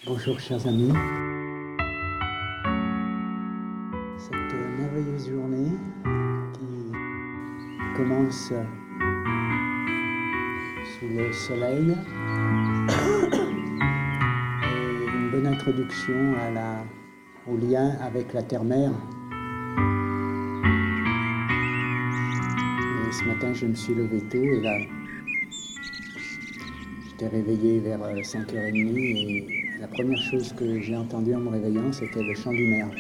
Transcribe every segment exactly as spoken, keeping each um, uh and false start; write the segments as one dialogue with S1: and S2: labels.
S1: Bonjour chers amis. Cette merveilleuse journée qui commence sous le soleil est une bonne introduction à la, au lien avec la terre-mère. Et ce matin je me suis levé tôt et là j'étais réveillé vers cinq heures trente et la première chose que j'ai entendue en me réveillant, c'était le chant du merle.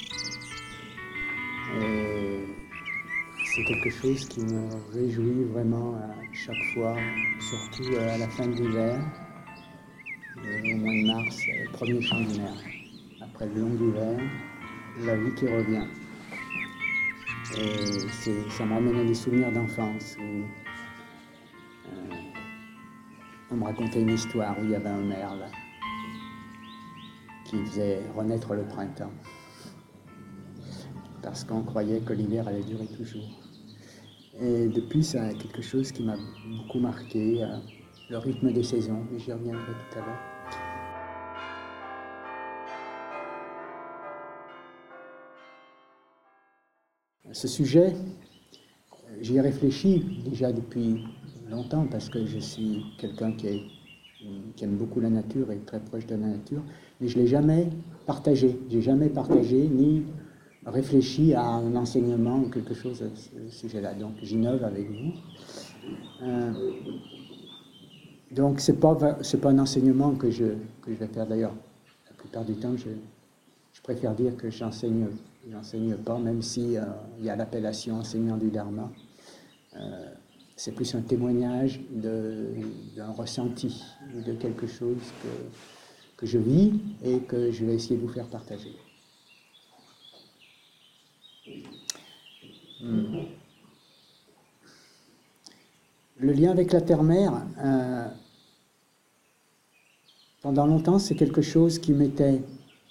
S1: Et c'est quelque chose qui me réjouit vraiment à chaque fois, surtout à la fin de l'hiver, au mois de mars, le premier chant du merle. Après le long hiver, la vie qui revient. Et ça me ramène à des souvenirs d'enfance où euh, on me racontait une histoire où il y avait un merle qui faisait renaître le printemps, parce qu'on croyait que l'hiver allait durer toujours. Et depuis, c'est quelque chose qui m'a beaucoup marqué, euh, le rythme des saisons, mais j'y reviendrai tout à l'heure. Ce sujet, j'y ai réfléchi déjà depuis longtemps, parce que je suis quelqu'un qui, est, qui aime beaucoup la nature et très proche de la nature, mais je ne l'ai jamais partagé. Je n'ai jamais partagé ni réfléchi à un enseignement ou quelque chose à ce sujet-là. Donc j'innove avec vous. Euh, donc ce n'est pas, c'est pas un enseignement que je, que je vais faire d'ailleurs. La plupart du temps, je, je préfère dire que j'enseigne, j'enseigne pas, même si euh, il y a l'appellation enseignant du Dharma. Euh, c'est plus un témoignage de, d'un ressenti, de quelque chose que, que je vis et que je vais essayer de vous faire partager. Hmm. Le lien avec la terre-mère, euh, pendant longtemps, c'est quelque chose qui m'était,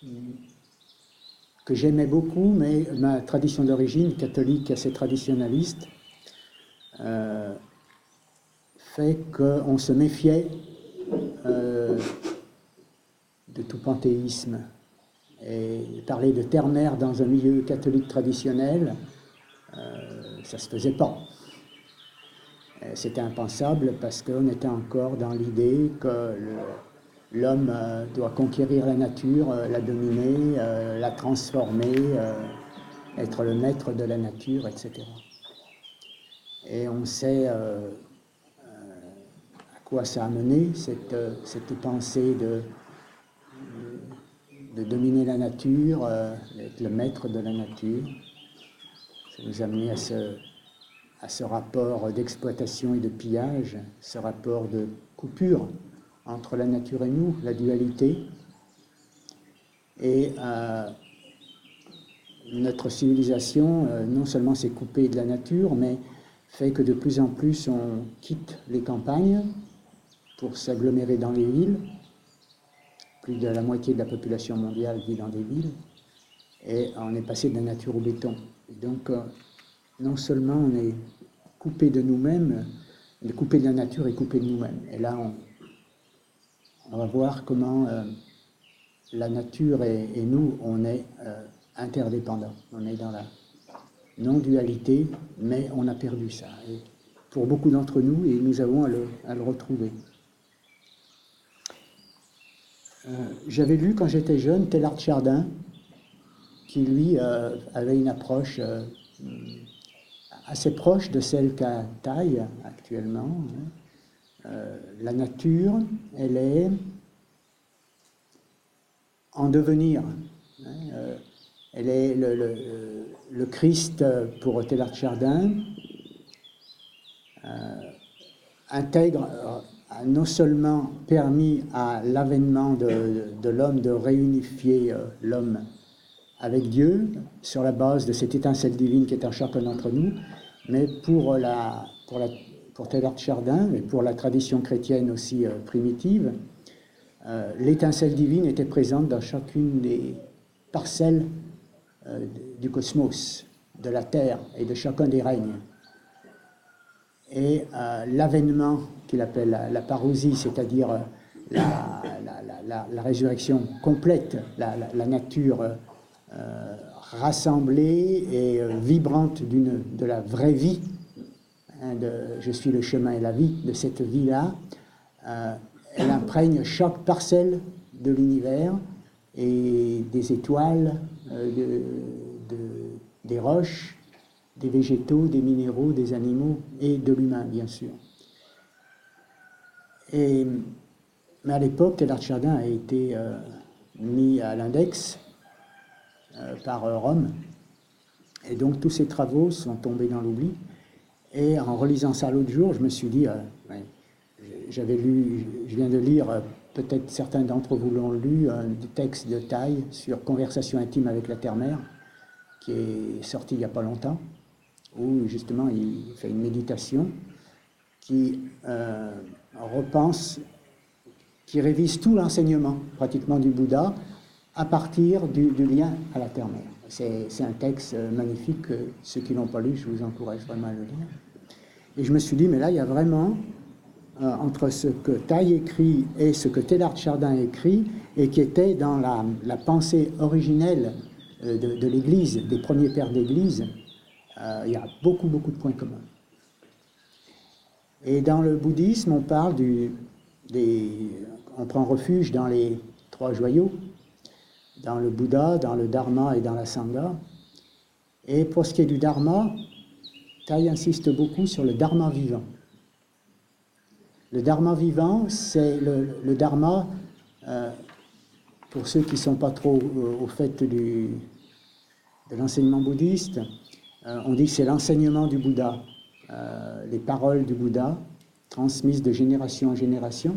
S1: que j'aimais beaucoup, mais ma tradition d'origine, catholique assez traditionnaliste, euh, fait qu'on se méfiait euh, de tout panthéisme. Et parler de terre-mère dans un milieu catholique traditionnel, euh, ça ne se faisait pas. C'était impensable parce qu'on était encore dans l'idée que le, l'homme euh, doit conquérir la nature, euh, la dominer, euh, la transformer, euh, être le maître de la nature, et cetera. Et on sait euh, euh, à quoi ça a mené, cette, cette pensée de, de dominer la nature, euh, être le maître de la nature. Ça nous a amené à ce, à ce rapport d'exploitation et de pillage, ce rapport de coupure entre la nature et nous, la dualité. Et euh, notre civilisation, euh, non seulement s'est coupée de la nature, mais fait que de plus en plus on quitte les campagnes pour s'agglomérer dans les villes. Plus de la moitié de la population mondiale vit dans des villes. Et on est passé de la nature au béton. Et donc, euh, non seulement on est coupé de nous-mêmes, on est coupé de la nature et coupé de nous-mêmes. Et là, on, on va voir comment euh, la nature et, et nous, on est euh, interdépendants. On est dans la non-dualité, mais on a perdu ça. Et pour beaucoup d'entre nous, et nous avons à le, à le retrouver. Euh, j'avais lu quand j'étais jeune Teilhard de Chardin, qui lui euh, avait une approche euh, assez proche de celle qu'a Taille actuellement. Euh, la nature, elle est en devenir. Hein, euh, elle est le, le, le Christ pour Teilhard de Chardin, euh, intègre, euh, a non seulement permis à l'avènement de, de, de l'homme de réunifier euh, l'homme avec Dieu sur la base de cette étincelle divine qui est en chacun d'entre nous, mais pour, la, pour, la, pour Teilhard de Chardin et pour la tradition chrétienne aussi euh, primitive, euh, l'étincelle divine était présente dans chacune des parcelles euh, du cosmos, de la Terre et de chacun des règnes. Et euh, l'avènement qu'il appelle la, la parousie, c'est-à-dire euh, la, la, la, la, la résurrection complète, la, la, la nature euh, rassemblée et euh, vibrante d'une, de la vraie vie, hein, de, je suis le chemin et la vie, de cette vie-là, euh, elle imprègne chaque parcelle de l'univers et des étoiles, euh, de, de, des roches, des végétaux, des minéraux, des animaux et de l'humain, bien sûr. Et, mais à l'époque, Teilhard de Chardin a été euh, mis à l'index euh, par euh, Rome, et donc tous ses travaux sont tombés dans l'oubli. Et en relisant ça l'autre jour, je me suis dit, euh, ouais, j'avais lu, je viens de lire, euh, peut-être certains d'entre vous l'ont lu, un texte de Taille sur Conversation intime avec la Terre-Mère, qui est sorti il n'y a pas longtemps, où justement il fait une méditation qui euh, repense, qui révise tout l'enseignement pratiquement du Bouddha à partir du, du lien à la Terre-Mère. C'est, c'est un texte magnifique, que ceux qui ne l'ont pas lu, je vous encourage vraiment à le lire. Et je me suis dit, mais là, il y a vraiment, euh, entre ce que Taille écrit et ce que Teilhard de Chardin écrit, et qui était dans la, la pensée originelle euh, de, de l'Église, des premiers pères d'Église, euh, il y a beaucoup, beaucoup de points communs. Et dans le bouddhisme, on parle du, des, on prend refuge dans les trois joyaux, dans le Bouddha, dans le Dharma et dans la Sangha. Et pour ce qui est du Dharma, Taille insiste beaucoup sur le Dharma vivant. Le Dharma vivant, c'est le, le Dharma, euh, pour ceux qui ne sont pas trop au, au fait du, de l'enseignement bouddhiste, euh, on dit que c'est l'enseignement du Bouddha, euh, les paroles du Bouddha, transmises de génération en génération,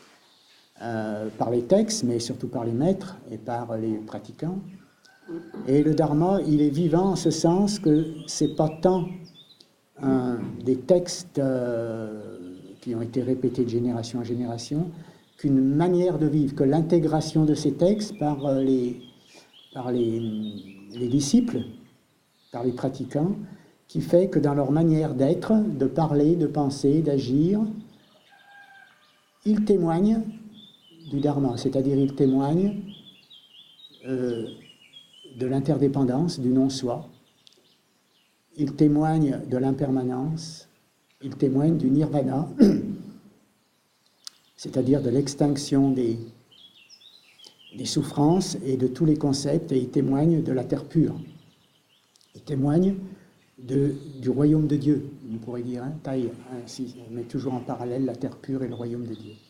S1: euh, par les textes, mais surtout par les maîtres et par les pratiquants. Et le Dharma, il est vivant en ce sens que ce n'est pas tant un, des textes euh, qui ont été répétés de génération en génération, qu'une manière de vivre, que l'intégration de ces textes par les, par les, les disciples, par les pratiquants, qui fait que dans leur manière d'être, de parler, de penser, d'agir, ils témoignent du Dharma, c'est-à-dire ils témoignent euh, de l'interdépendance, du non-soi, ils témoignent de l'impermanence, ils témoignent du nirvana, c'est-à-dire de l'extinction des, des souffrances et de tous les concepts, et ils témoignent de la terre pure. Ils témoignent de, du royaume de Dieu, on pourrait dire, hein, Taille, ainsi, on met toujours en parallèle la terre pure et le royaume de Dieu.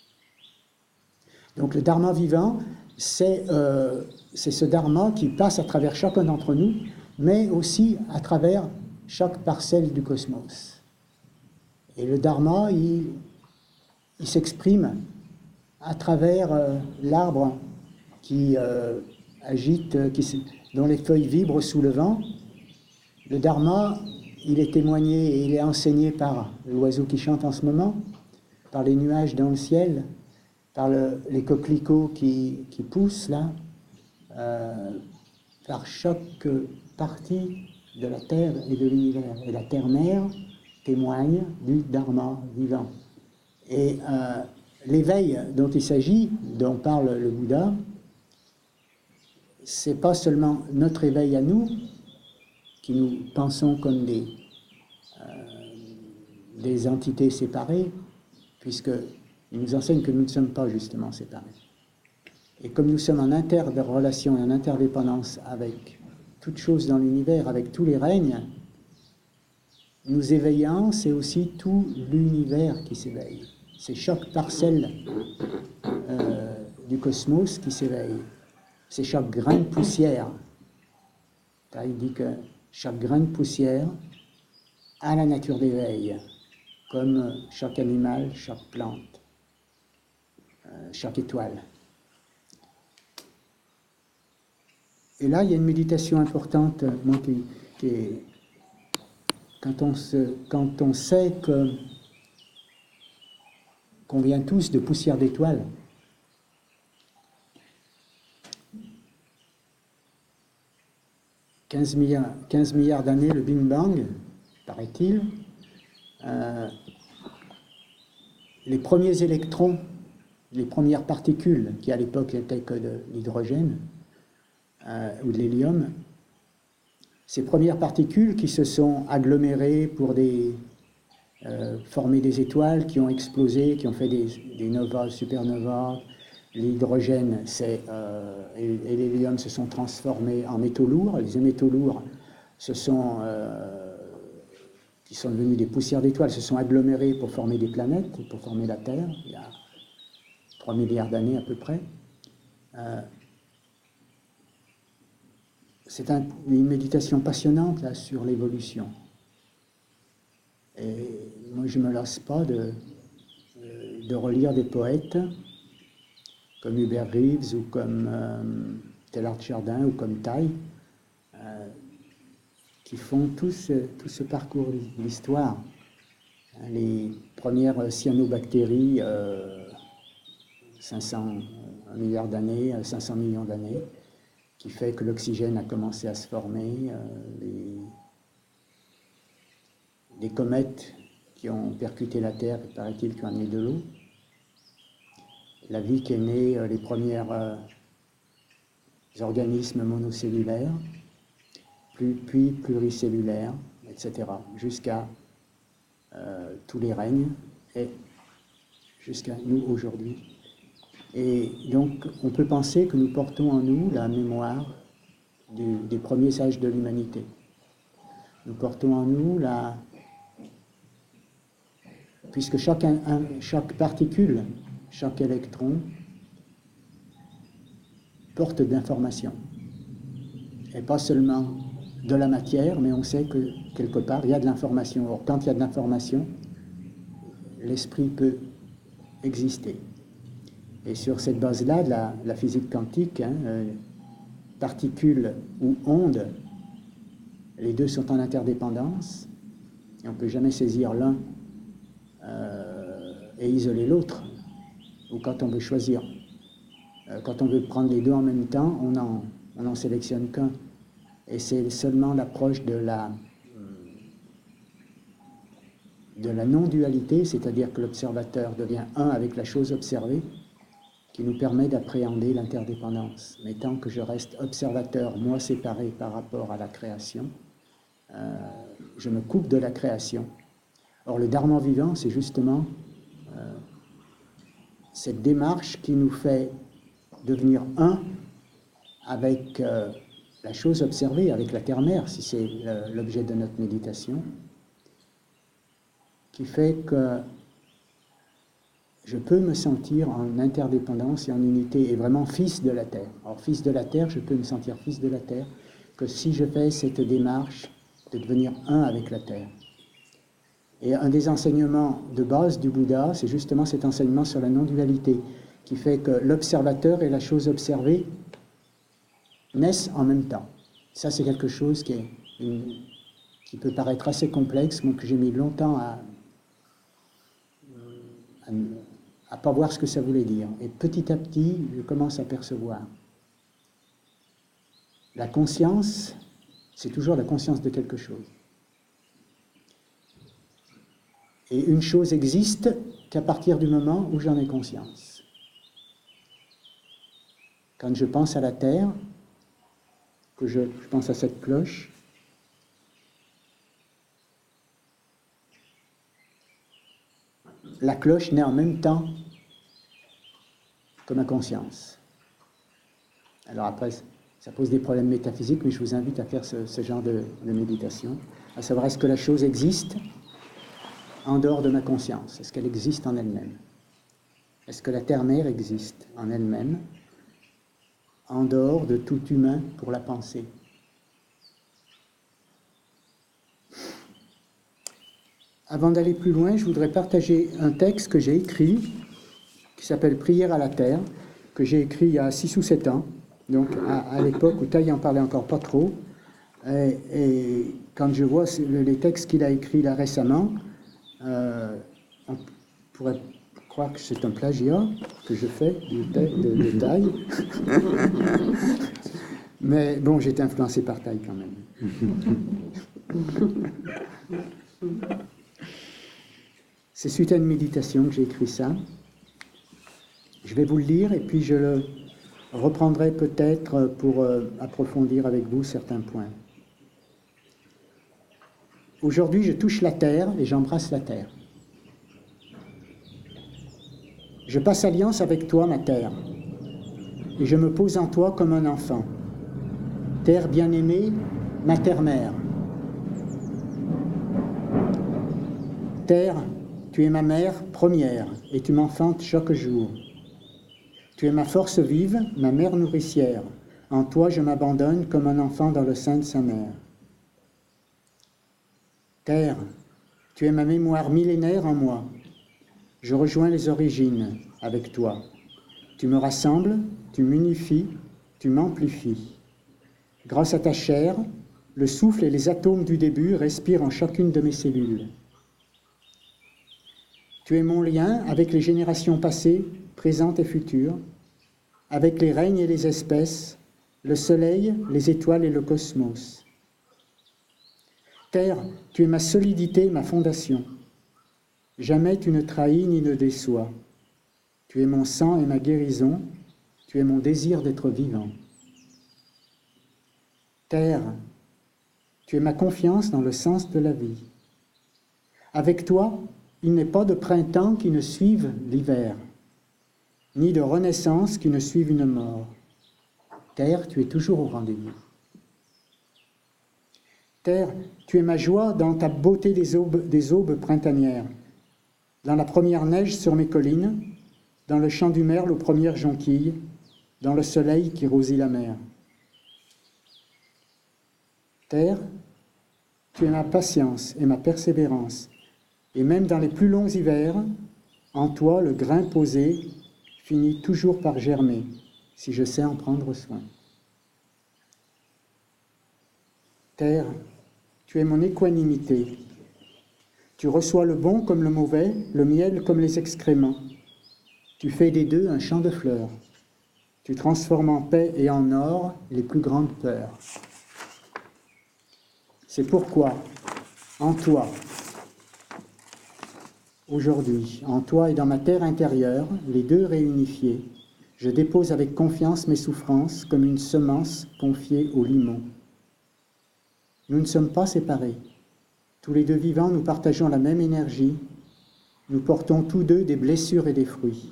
S1: Donc le Dharma vivant, c'est, euh, c'est ce Dharma qui passe à travers chacun d'entre nous, mais aussi à travers chaque parcelle du cosmos. Et le Dharma, il, il s'exprime à travers euh, l'arbre qui euh, agite, qui, dont les feuilles vibrent sous le vent. Le Dharma, il est témoigné et il est enseigné par l'oiseau qui chante en ce moment, par les nuages dans le ciel, par le, les coquelicots qui, qui poussent là, euh, par chaque partie de la Terre et de l'univers. Et la Terre-Mère témoigne du Dharma vivant. Et euh, l'éveil dont il s'agit, dont parle le Bouddha, c'est pas seulement notre éveil à nous, qui nous pensons comme des, euh, des entités séparées, puisqu'il nous enseigne que nous ne sommes pas justement séparés. Et comme nous sommes en interrelation et en interdépendance avec toute chose dans l'univers, avec tous les règnes, nous éveillant, c'est aussi tout l'univers qui s'éveille. C'est chaque parcelle euh, du cosmos qui s'éveille. C'est chaque grain de poussière. Là, il dit que chaque grain de poussière a la nature d'éveil, comme chaque animal, chaque plante, euh, chaque étoile. Et là, il y a une méditation importante, moi, qui, qui est, quand on, se, quand on sait que, qu'on vient tous de poussière d'étoiles, quinze milliards, quinze milliards d'années, le Big Bang, paraît-il, euh, les premiers électrons les premières particules, qui à l'époque n'étaient que de l'hydrogène euh, ou de l'hélium, ces premières particules qui se sont agglomérées pour des, euh, former des étoiles, qui ont explosé, qui ont fait des, des novas, supernovas, l'hydrogène euh, et, et l'hélium se sont transformés en métaux lourds. Les métaux lourds se sont, euh, qui sont devenus des poussières d'étoiles, se sont agglomérés pour former des planètes, pour former la Terre, il y a trois milliards d'années à peu près. Euh, c'est un, une méditation passionnante là, sur l'évolution. Et moi, je ne me lasse pas de, de relire des poètes comme Hubert Reeves ou comme euh, Teilhard de Chardin ou comme Taille, euh, qui font tout ce, tout ce parcours de l'histoire. Les premières cyanobactéries, euh, cinq cents, un milliard d'années, cinq cents millions d'années, qui fait que l'oxygène a commencé à se former, euh, les, les comètes qui ont percuté la Terre, et paraît-il qui ont amené de l'eau, la vie qui est née, euh, les premiers euh, organismes monocellulaires, puis, puis pluricellulaires, et cetera, jusqu'à euh, tous les règnes, et jusqu'à nous aujourd'hui. Et donc, on peut penser que nous portons en nous la mémoire du, des premiers âges de l'humanité. Nous portons en nous la... Puisque chaque, un, chaque particule, chaque électron porte d'informations. Et pas seulement de la matière, mais on sait que quelque part, il y a de l'information. Or, quand il y a de l'information, l'esprit peut exister. Et sur cette base-là, de la, la physique quantique, hein, euh, particules ou ondes, les deux sont en interdépendance, et on ne peut jamais saisir l'un euh, et isoler l'autre, ou quand on veut choisir. Euh, quand on veut prendre les deux en même temps, on n'en on en sélectionne qu'un. Et c'est seulement l'approche de la, de la non-dualité, c'est-à-dire que l'observateur devient un avec la chose observée, qui nous permet d'appréhender l'interdépendance. Mais tant que je reste observateur, moi séparé par rapport à la création, euh, je me coupe de la création. Or, le dharma vivant, c'est justement euh, cette démarche qui nous fait devenir un avec euh, la chose observée, avec la terre-mère, si c'est l'objet de notre méditation, qui fait que je peux me sentir en interdépendance et en unité, et vraiment fils de la Terre. Alors, fils de la Terre, je peux me sentir fils de la Terre que si je fais cette démarche de devenir un avec la Terre. Et un des enseignements de base du Bouddha, c'est justement cet enseignement sur la non-dualité, qui fait que l'observateur et la chose observée naissent en même temps. Ça, c'est quelque chose qui, est une, qui peut paraître assez complexe, moi que j'ai mis longtemps à... à à ne pas voir ce que ça voulait dire. Et petit à petit, je commence à percevoir. La conscience, c'est toujours la conscience de quelque chose. Et une chose existe qu'à partir du moment où j'en ai conscience. Quand je pense à la terre, que je, je pense à cette cloche, la cloche naît en même temps que ma conscience. Alors après, ça pose des problèmes métaphysiques, mais je vous invite à faire ce, ce genre de, de méditation, à savoir, est-ce que la chose existe en dehors de ma conscience? Est-ce qu'elle existe en elle-même? Est-ce que la terre-mère existe en elle-même, en dehors de tout humain pour la penser? Avant d'aller plus loin, je voudrais partager un texte que j'ai écrit, qui s'appelle « Prière à la terre », que j'ai écrit il y a six ou sept ans, donc à, à l'époque où Taille en parlait encore pas trop. Et, et quand je vois les textes qu'il a écrits là récemment, euh, on pourrait croire que c'est un plagiat que je fais de, de, de Taille. Mais bon, j'étais influencé par Taille quand même. C'est suite à une méditation que j'ai écrit ça. Je vais vous le lire et puis je le reprendrai peut-être pour euh, approfondir avec vous certains points. Aujourd'hui, je touche la terre et j'embrasse la terre. Je passe alliance avec toi, ma terre, et je me pose en toi comme un enfant. Terre bien-aimée, ma terre-mère. Terre, tu es ma mère première, et tu m'enfantes chaque jour. Tu es ma force vive, ma mère nourricière. En toi, je m'abandonne comme un enfant dans le sein de sa mère. Terre, tu es ma mémoire millénaire en moi. Je rejoins les origines avec toi. Tu me rassembles, tu m'unifies, tu m'amplifies. Grâce à ta chair, le souffle et les atomes du début respirent en chacune de mes cellules. Tu es mon lien avec les générations passées, présentes et futures, avec les règnes et les espèces, le soleil, les étoiles et le cosmos. Terre, tu es ma solidité et ma fondation. Jamais tu ne trahis ni ne déçois. Tu es mon sang et ma guérison, tu es mon désir d'être vivant. Terre, tu es ma confiance dans le sens de la vie. Avec toi, il n'est pas de printemps qui ne suive l'hiver, ni de renaissance qui ne suive une mort. Terre, tu es toujours au rendez-vous. Terre, tu es ma joie dans ta beauté des aubes, des aubes printanières, dans la première neige sur mes collines, dans le chant du merle aux premières jonquilles, dans le soleil qui rosit la mer. Terre, tu es ma patience et ma persévérance, et même dans les plus longs hivers, en toi le grain posé finit toujours par germer, si je sais en prendre soin. Terre, tu es mon équanimité. Tu reçois le bon comme le mauvais, le miel comme les excréments. Tu fais des deux un champ de fleurs. Tu transformes en paix et en or les plus grandes peurs. C'est pourquoi, en toi, aujourd'hui, en toi et dans ma terre intérieure, les deux réunifiés, je dépose avec confiance mes souffrances comme une semence confiée au limon. Nous ne sommes pas séparés. Tous les deux vivants, nous partageons la même énergie. Nous portons tous deux des blessures et des fruits.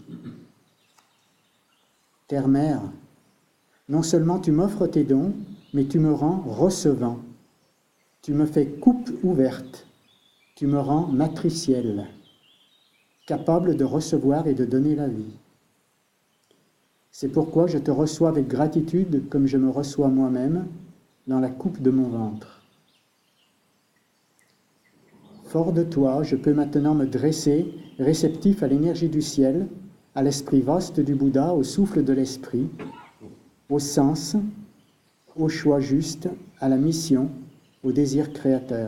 S1: Terre-mère, non seulement tu m'offres tes dons, mais tu me rends recevant. Tu me fais coupe ouverte. Tu me rends matricielle, capable de recevoir et de donner la vie. C'est pourquoi je te reçois avec gratitude comme je me reçois moi-même dans la coupe de mon ventre. Fort de toi, je peux maintenant me dresser, réceptif à l'énergie du ciel, à l'esprit vaste du Bouddha, au souffle de l'esprit, au sens, au choix juste, à la mission, au désir créateur.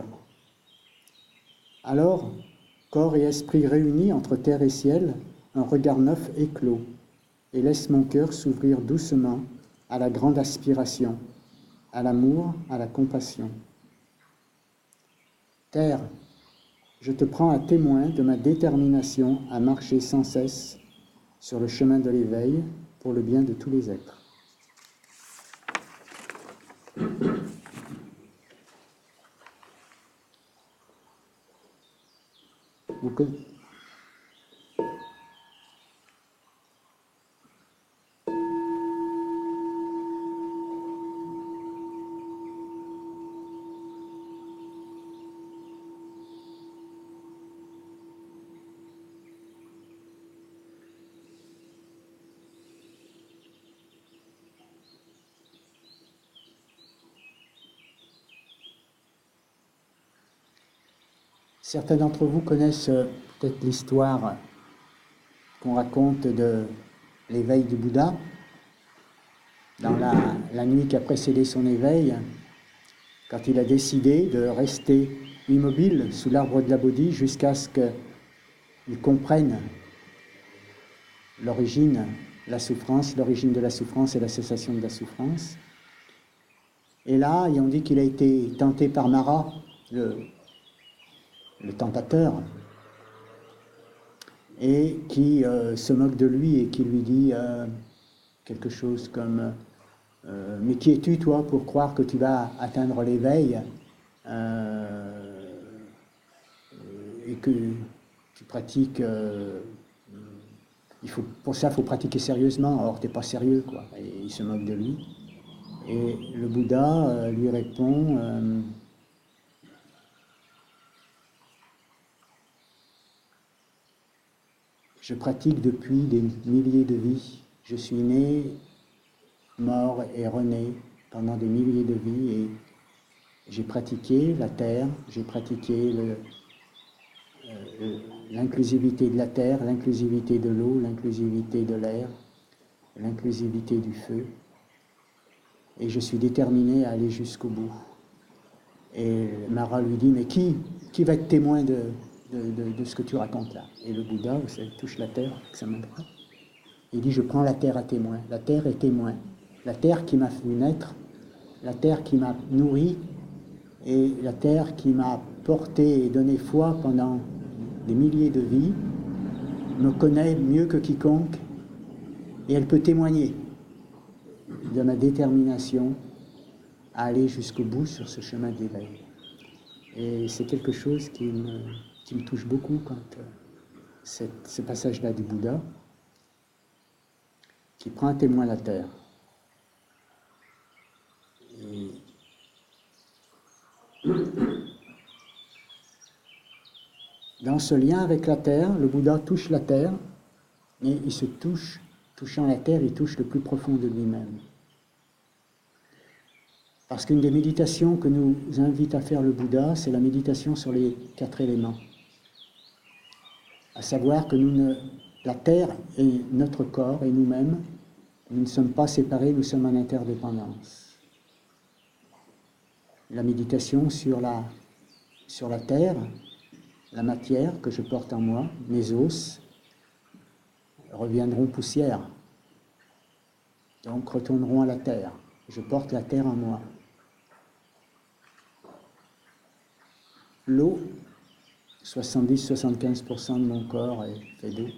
S1: Alors, corps et esprit réunis entre terre et ciel, un regard neuf éclot, et laisse mon cœur s'ouvrir doucement à la grande aspiration, à l'amour, à la compassion. Terre, je te prends à témoin de ma détermination à marcher sans cesse sur le chemin de l'éveil pour le bien de tous les êtres. Vous connaissez Certains d'entre vous connaissent peut-être l'histoire qu'on raconte de l'éveil du Bouddha. Dans la, la nuit qui a précédé son éveil, quand il a décidé de rester immobile sous l'arbre de la Bodhi jusqu'à ce qu'il comprenne l'origine, la souffrance, l'origine de la souffrance et la cessation de la souffrance. Et là, ils ont dit qu'il a été tenté par Mara, le, le tentateur. et qui euh, se moque de lui et qui lui dit euh, quelque chose comme euh, mais qui es-tu toi pour croire que tu vas atteindre l'éveil euh, et que tu pratiques euh, il faut, pour ça il faut pratiquer sérieusement, or t'es pas sérieux quoi, et il se moque de lui. Et le Bouddha euh, lui répond euh, je pratique depuis des milliers de vies. Je suis né, mort et rené pendant des milliers de vies et j'ai pratiqué la terre, j'ai pratiqué le, euh, l'inclusivité de la terre, l'inclusivité de l'eau, l'inclusivité de l'air, l'inclusivité du feu. Et je suis déterminé à aller jusqu'au bout. Et Mara lui dit, mais qui, qui va être témoin de, de, de, de ce que tu racontes là? Et le Bouddha, vous savez, touche la terre avec sa main droite. Il dit, je prends la terre à témoin. La terre est témoin. La terre qui m'a fait naître, la terre qui m'a nourri, et la terre qui m'a porté et donné foi pendant des milliers de vies, me connaît mieux que quiconque, et elle peut témoigner de ma détermination à aller jusqu'au bout sur ce chemin d'éveil. Et c'est quelque chose qui me, qui me touche beaucoup quand euh, cette, ce passage-là du Bouddha, qui prend à témoin la terre. Et dans ce lien avec la terre, le Bouddha touche la terre, mais il se touche, touchant la terre, il touche le plus profond de lui-même. Parce qu'une des méditations que nous invite à faire le Bouddha, c'est la méditation sur les quatre éléments. À savoir que nous ne, la terre est notre corps et nous-mêmes, nous ne sommes pas séparés, nous sommes en interdépendance. La méditation sur la, sur la terre, la matière que je porte en moi, mes os, reviendront poussière, donc retourneront à la terre. Je porte la terre en moi. L'eau, soixante-dix à soixante-quinze pour cent de mon corps est fait d'eau.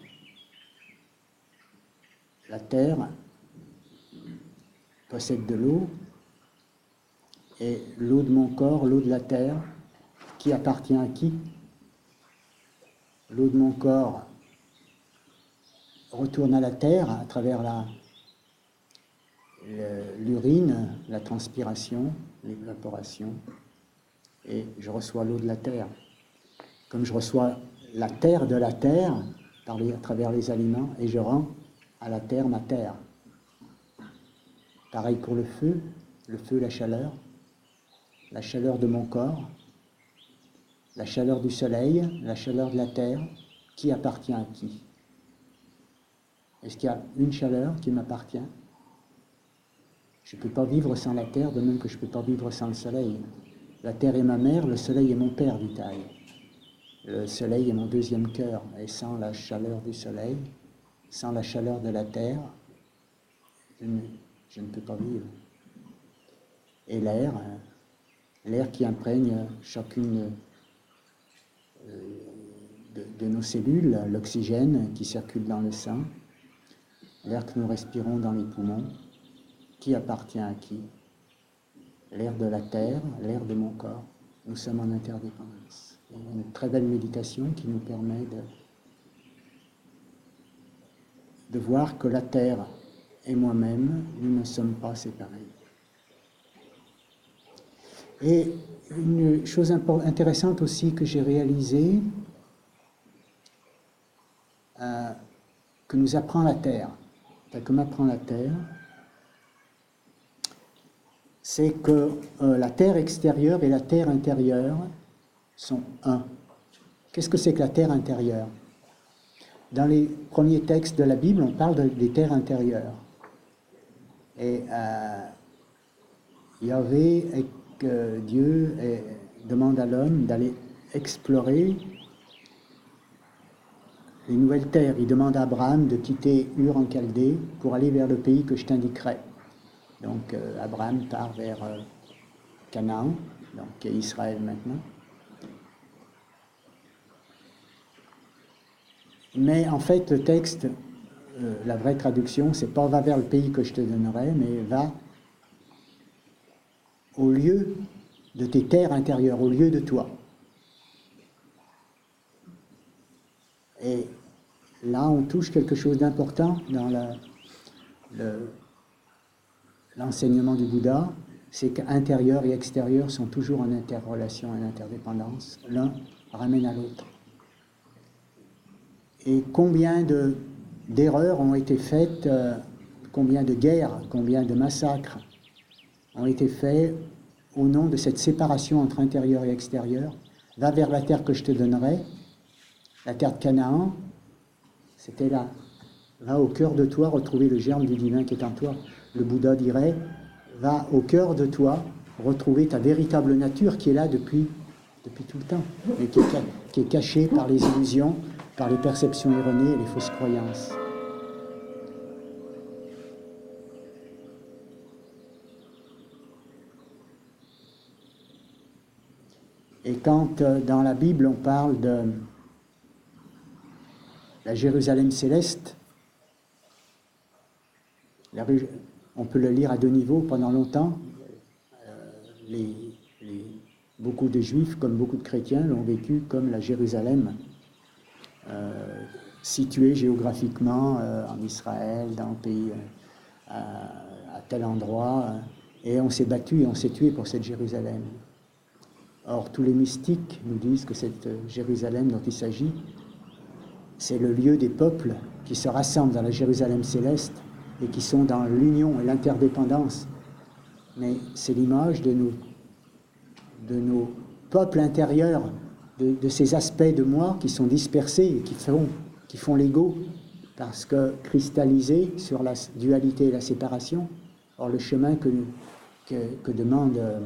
S1: La terre possède de l'eau, et l'eau de mon corps, l'eau de la terre, qui appartient à qui? L'eau de mon corps retourne à la terre à travers la, l'urine, la transpiration, l'évaporation, et je reçois l'eau de la terre. Comme je reçois la terre de la terre par les, à travers les aliments, et je rends à la terre ma terre. Pareil pour le feu, le feu, la chaleur, la chaleur de mon corps, la chaleur du soleil, la chaleur de la terre, qui appartient à qui? Est-ce qu'il y a une chaleur qui m'appartient? Je ne peux pas vivre sans la terre, de même que je ne peux pas vivre sans le soleil. La terre est ma mère, le soleil est mon père, dit-elle. Le soleil est mon deuxième cœur, et sans la chaleur du soleil, sans la chaleur de la terre, je ne, je ne peux pas vivre. Et l'air, l'air qui imprègne chacune de, de nos cellules, l'oxygène qui circule dans le sang, l'air que nous respirons dans les poumons, qui appartient à qui? L'air de la terre, l'air de mon corps. Nous sommes en interdépendance. Il y a une très belle méditation qui nous permet de, de voir que la terre et moi-même, nous ne sommes pas séparés. Et une chose intéressante aussi que j'ai réalisée, euh, que nous apprend la terre, enfin, que m'apprend la terre, c'est que euh, la terre extérieure et la terre intérieure sont un. Qu'est-ce que c'est que la terre intérieure? Dans les premiers textes de la Bible, on parle de, des terres intérieures. Et euh, Yahvé, et que Dieu et, demande à l'homme d'aller explorer les nouvelles terres. Il demande à Abraham de quitter Ur en Chaldée pour aller vers le pays que je t'indiquerai. Donc euh, Abraham part vers euh, Canaan, donc qui est Israël maintenant. Mais en fait, le texte, euh, la vraie traduction, c'est pas va vers le pays que je te donnerai, mais va au lieu de tes terres intérieures, au lieu de toi. Et là, on touche quelque chose d'important dans la, le, l'enseignement du Bouddha, c'est qu'intérieur et extérieur sont toujours en interrelation et en interdépendance. L'un ramène à l'autre. Et combien de, d'erreurs ont été faites, euh, combien de guerres, combien de massacres ont été faits au nom de cette séparation entre intérieur et extérieur. Va vers la terre que je te donnerai, la terre de Canaan, c'était là. Va au cœur de toi retrouver le germe du divin qui est en toi. Le Bouddha dirait, va au cœur de toi retrouver ta véritable nature qui est là depuis, depuis tout le temps, mais qui est, qui est cachée par les illusions, par les perceptions erronées et les fausses croyances. Et quand euh, dans la Bible on parle de la Jérusalem céleste, la, on peut le lire à deux niveaux pendant longtemps. Euh, les, les, beaucoup de Juifs, comme beaucoup de chrétiens, l'ont vécu comme la Jérusalem euh, située géographiquement euh, en Israël, dans le pays, euh, à, à tel endroit. Euh, et on s'est battu et on s'est tué pour cette Jérusalem. Or, tous les mystiques nous disent que cette Jérusalem dont il s'agit, c'est le lieu des peuples qui se rassemblent dans la Jérusalem céleste et qui sont dans l'union et l'interdépendance. Mais c'est l'image de nos, de nos peuples intérieurs, de, de ces aspects de moi qui sont dispersés et qui font, qui font l'ego, parce que cristallisés sur la dualité et la séparation. Or, le chemin que, que, que demande... Euh,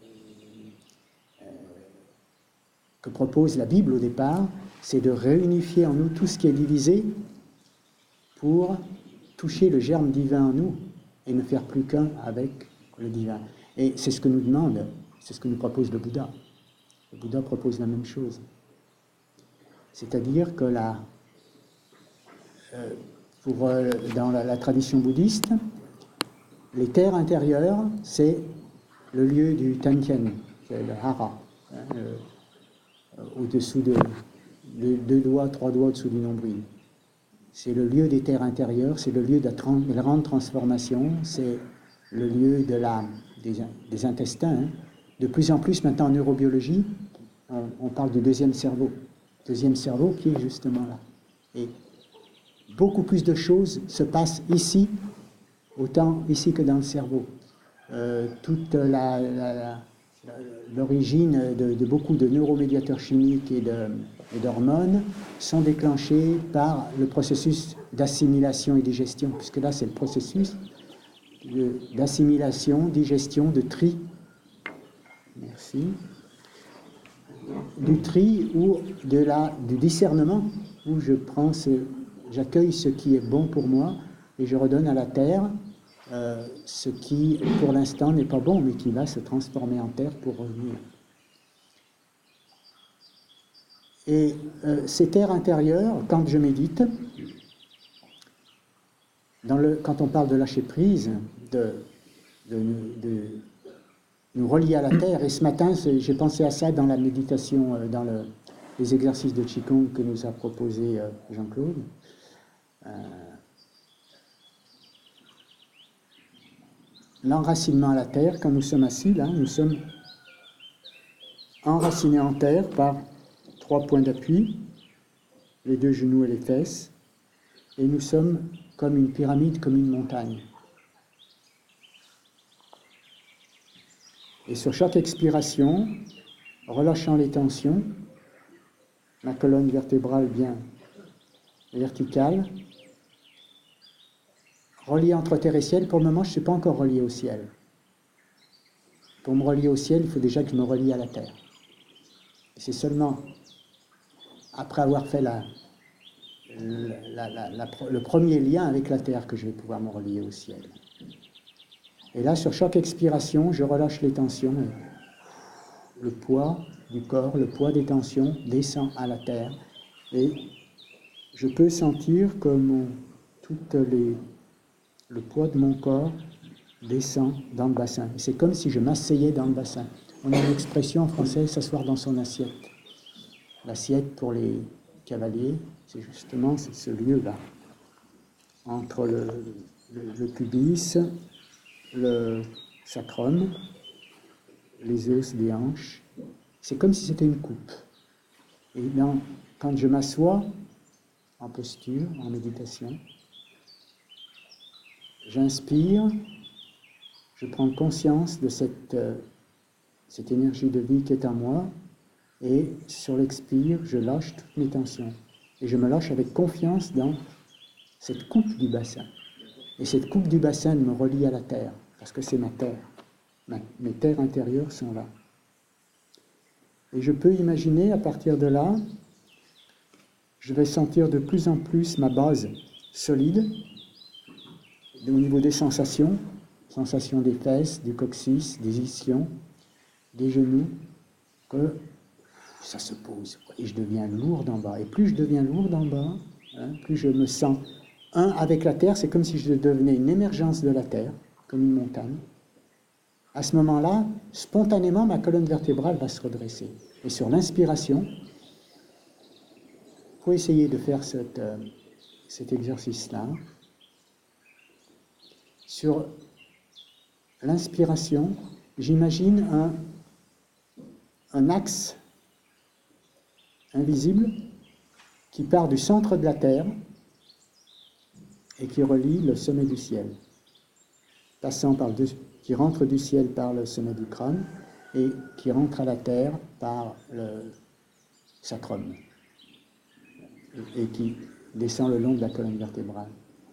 S1: que propose la Bible au départ, c'est de réunifier en nous tout ce qui est divisé pour toucher le germe divin en nous et ne faire plus qu'un avec le divin. Et c'est ce que nous demande, c'est ce que nous propose le Bouddha. Le Bouddha propose la même chose. C'est-à-dire que la, euh, pour, euh, dans la, la tradition bouddhiste, les terres intérieures, c'est le lieu du Tantien, c'est le hara, hein, le, au-dessous de deux de doigts, trois doigts au-dessous du nombril. C'est le lieu des terres intérieures, c'est le lieu de la, trans, de la grande transformation, c'est le lieu de la, des, des intestins. Hein. De plus en plus, maintenant en neurobiologie, on, on parle du deuxième cerveau. Deuxième cerveau qui est justement là. Et beaucoup plus de choses se passent ici, autant ici que dans le cerveau. Euh, toute la... la, la l'origine de, de beaucoup de neuromédiateurs chimiques et, de, et d'hormones sont déclenchés par le processus d'assimilation et digestion, puisque là c'est le processus de, d'assimilation, digestion, de tri, merci, du tri ou de la, du discernement, où je prends ce, j'accueille ce qui est bon pour moi et je redonne à la terre Euh, ce qui, pour l'instant, n'est pas bon, mais qui va se transformer en terre pour revenir. Et euh, ces terres intérieures, quand je médite, dans le, quand on parle de lâcher prise, de, de, de nous relier à la terre, et ce matin, j'ai pensé à ça dans la méditation, euh, dans le, les exercices de Qigong que nous a proposé euh, Jean-Claude. Euh, L'enracinement à la terre, quand nous sommes assis, là, nous sommes enracinés en terre par trois points d'appui, les deux genoux et les fesses, et nous sommes comme une pyramide, comme une montagne. Et sur chaque expiration, relâchant les tensions, la colonne vertébrale bien verticale, relié entre terre et ciel. Pour le moment, je ne suis pas encore relié au ciel. Pour me relier au ciel, il faut déjà que je me relie à la terre. Et c'est seulement après avoir fait la, la, la, la, le premier lien avec la terre que je vais pouvoir me relier au ciel. Et là, sur chaque expiration, je relâche les tensions. Le poids du corps, le poids des tensions descend à la terre. Et je peux sentir que mon, tout les, le poids de mon corps descend dans le bassin. C'est comme si je m'asseyais dans le bassin. On a une expression en français, s'asseoir dans son assiette. L'assiette pour les cavaliers, c'est justement c'est ce lieu-là, entre le, le, le pubis, le sacrum, les os des hanches. C'est comme si c'était une coupe. Et dans, quand je m'assois en posture, en méditation, j'inspire, je prends conscience de cette, euh, cette énergie de vie qui est en moi, et sur l'expire, je lâche toutes mes tensions. Et je me lâche avec confiance dans cette coupe du bassin. Et cette coupe du bassin me relie à la terre, parce que c'est ma terre. Ma, mes terres intérieures sont là. Et je peux imaginer, à partir de là, je vais sentir de plus en plus ma base solide, au niveau des sensations, sensations des fesses, du coccyx, des ischions, des genoux, que ça se pose, et je deviens lourd d'en bas. Et plus je deviens lourd d'en bas, hein, plus je me sens un avec la terre, c'est comme si je devenais une émergence de la terre, comme une montagne. À ce moment-là, spontanément, ma colonne vertébrale va se redresser. Et sur l'inspiration, il faut essayer de faire cette, euh, cet exercice-là. Sur l'inspiration, j'imagine un, un axe invisible qui part du centre de la Terre et qui relie le sommet du ciel, passant par le, qui rentre du ciel par le sommet du crâne et qui rentre à la Terre par le sacrum et qui descend le long de la colonne vertébrale.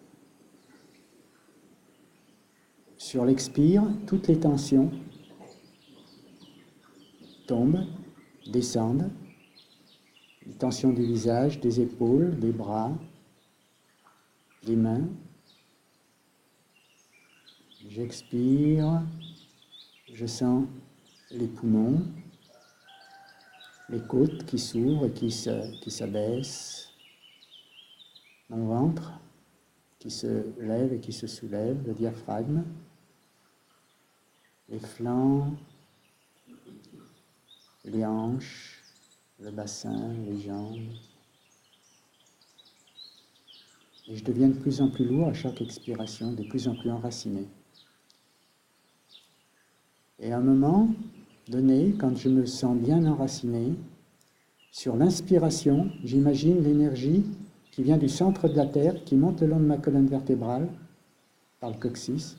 S1: Sur l'expire, toutes les tensions tombent, descendent, les tensions du visage, des épaules, des bras, des mains. J'expire, je sens les poumons, les côtes qui s'ouvrent et qui, se, qui s'abaissent, mon ventre qui se lève et qui se soulève, le diaphragme, les flancs, les hanches, le bassin, les jambes. Et je deviens de plus en plus lourd à chaque expiration, de plus en plus enraciné. Et à un moment donné, quand je me sens bien enraciné, sur l'inspiration, j'imagine l'énergie qui vient du centre de la Terre, qui monte le long de ma colonne vertébrale, par le coccyx,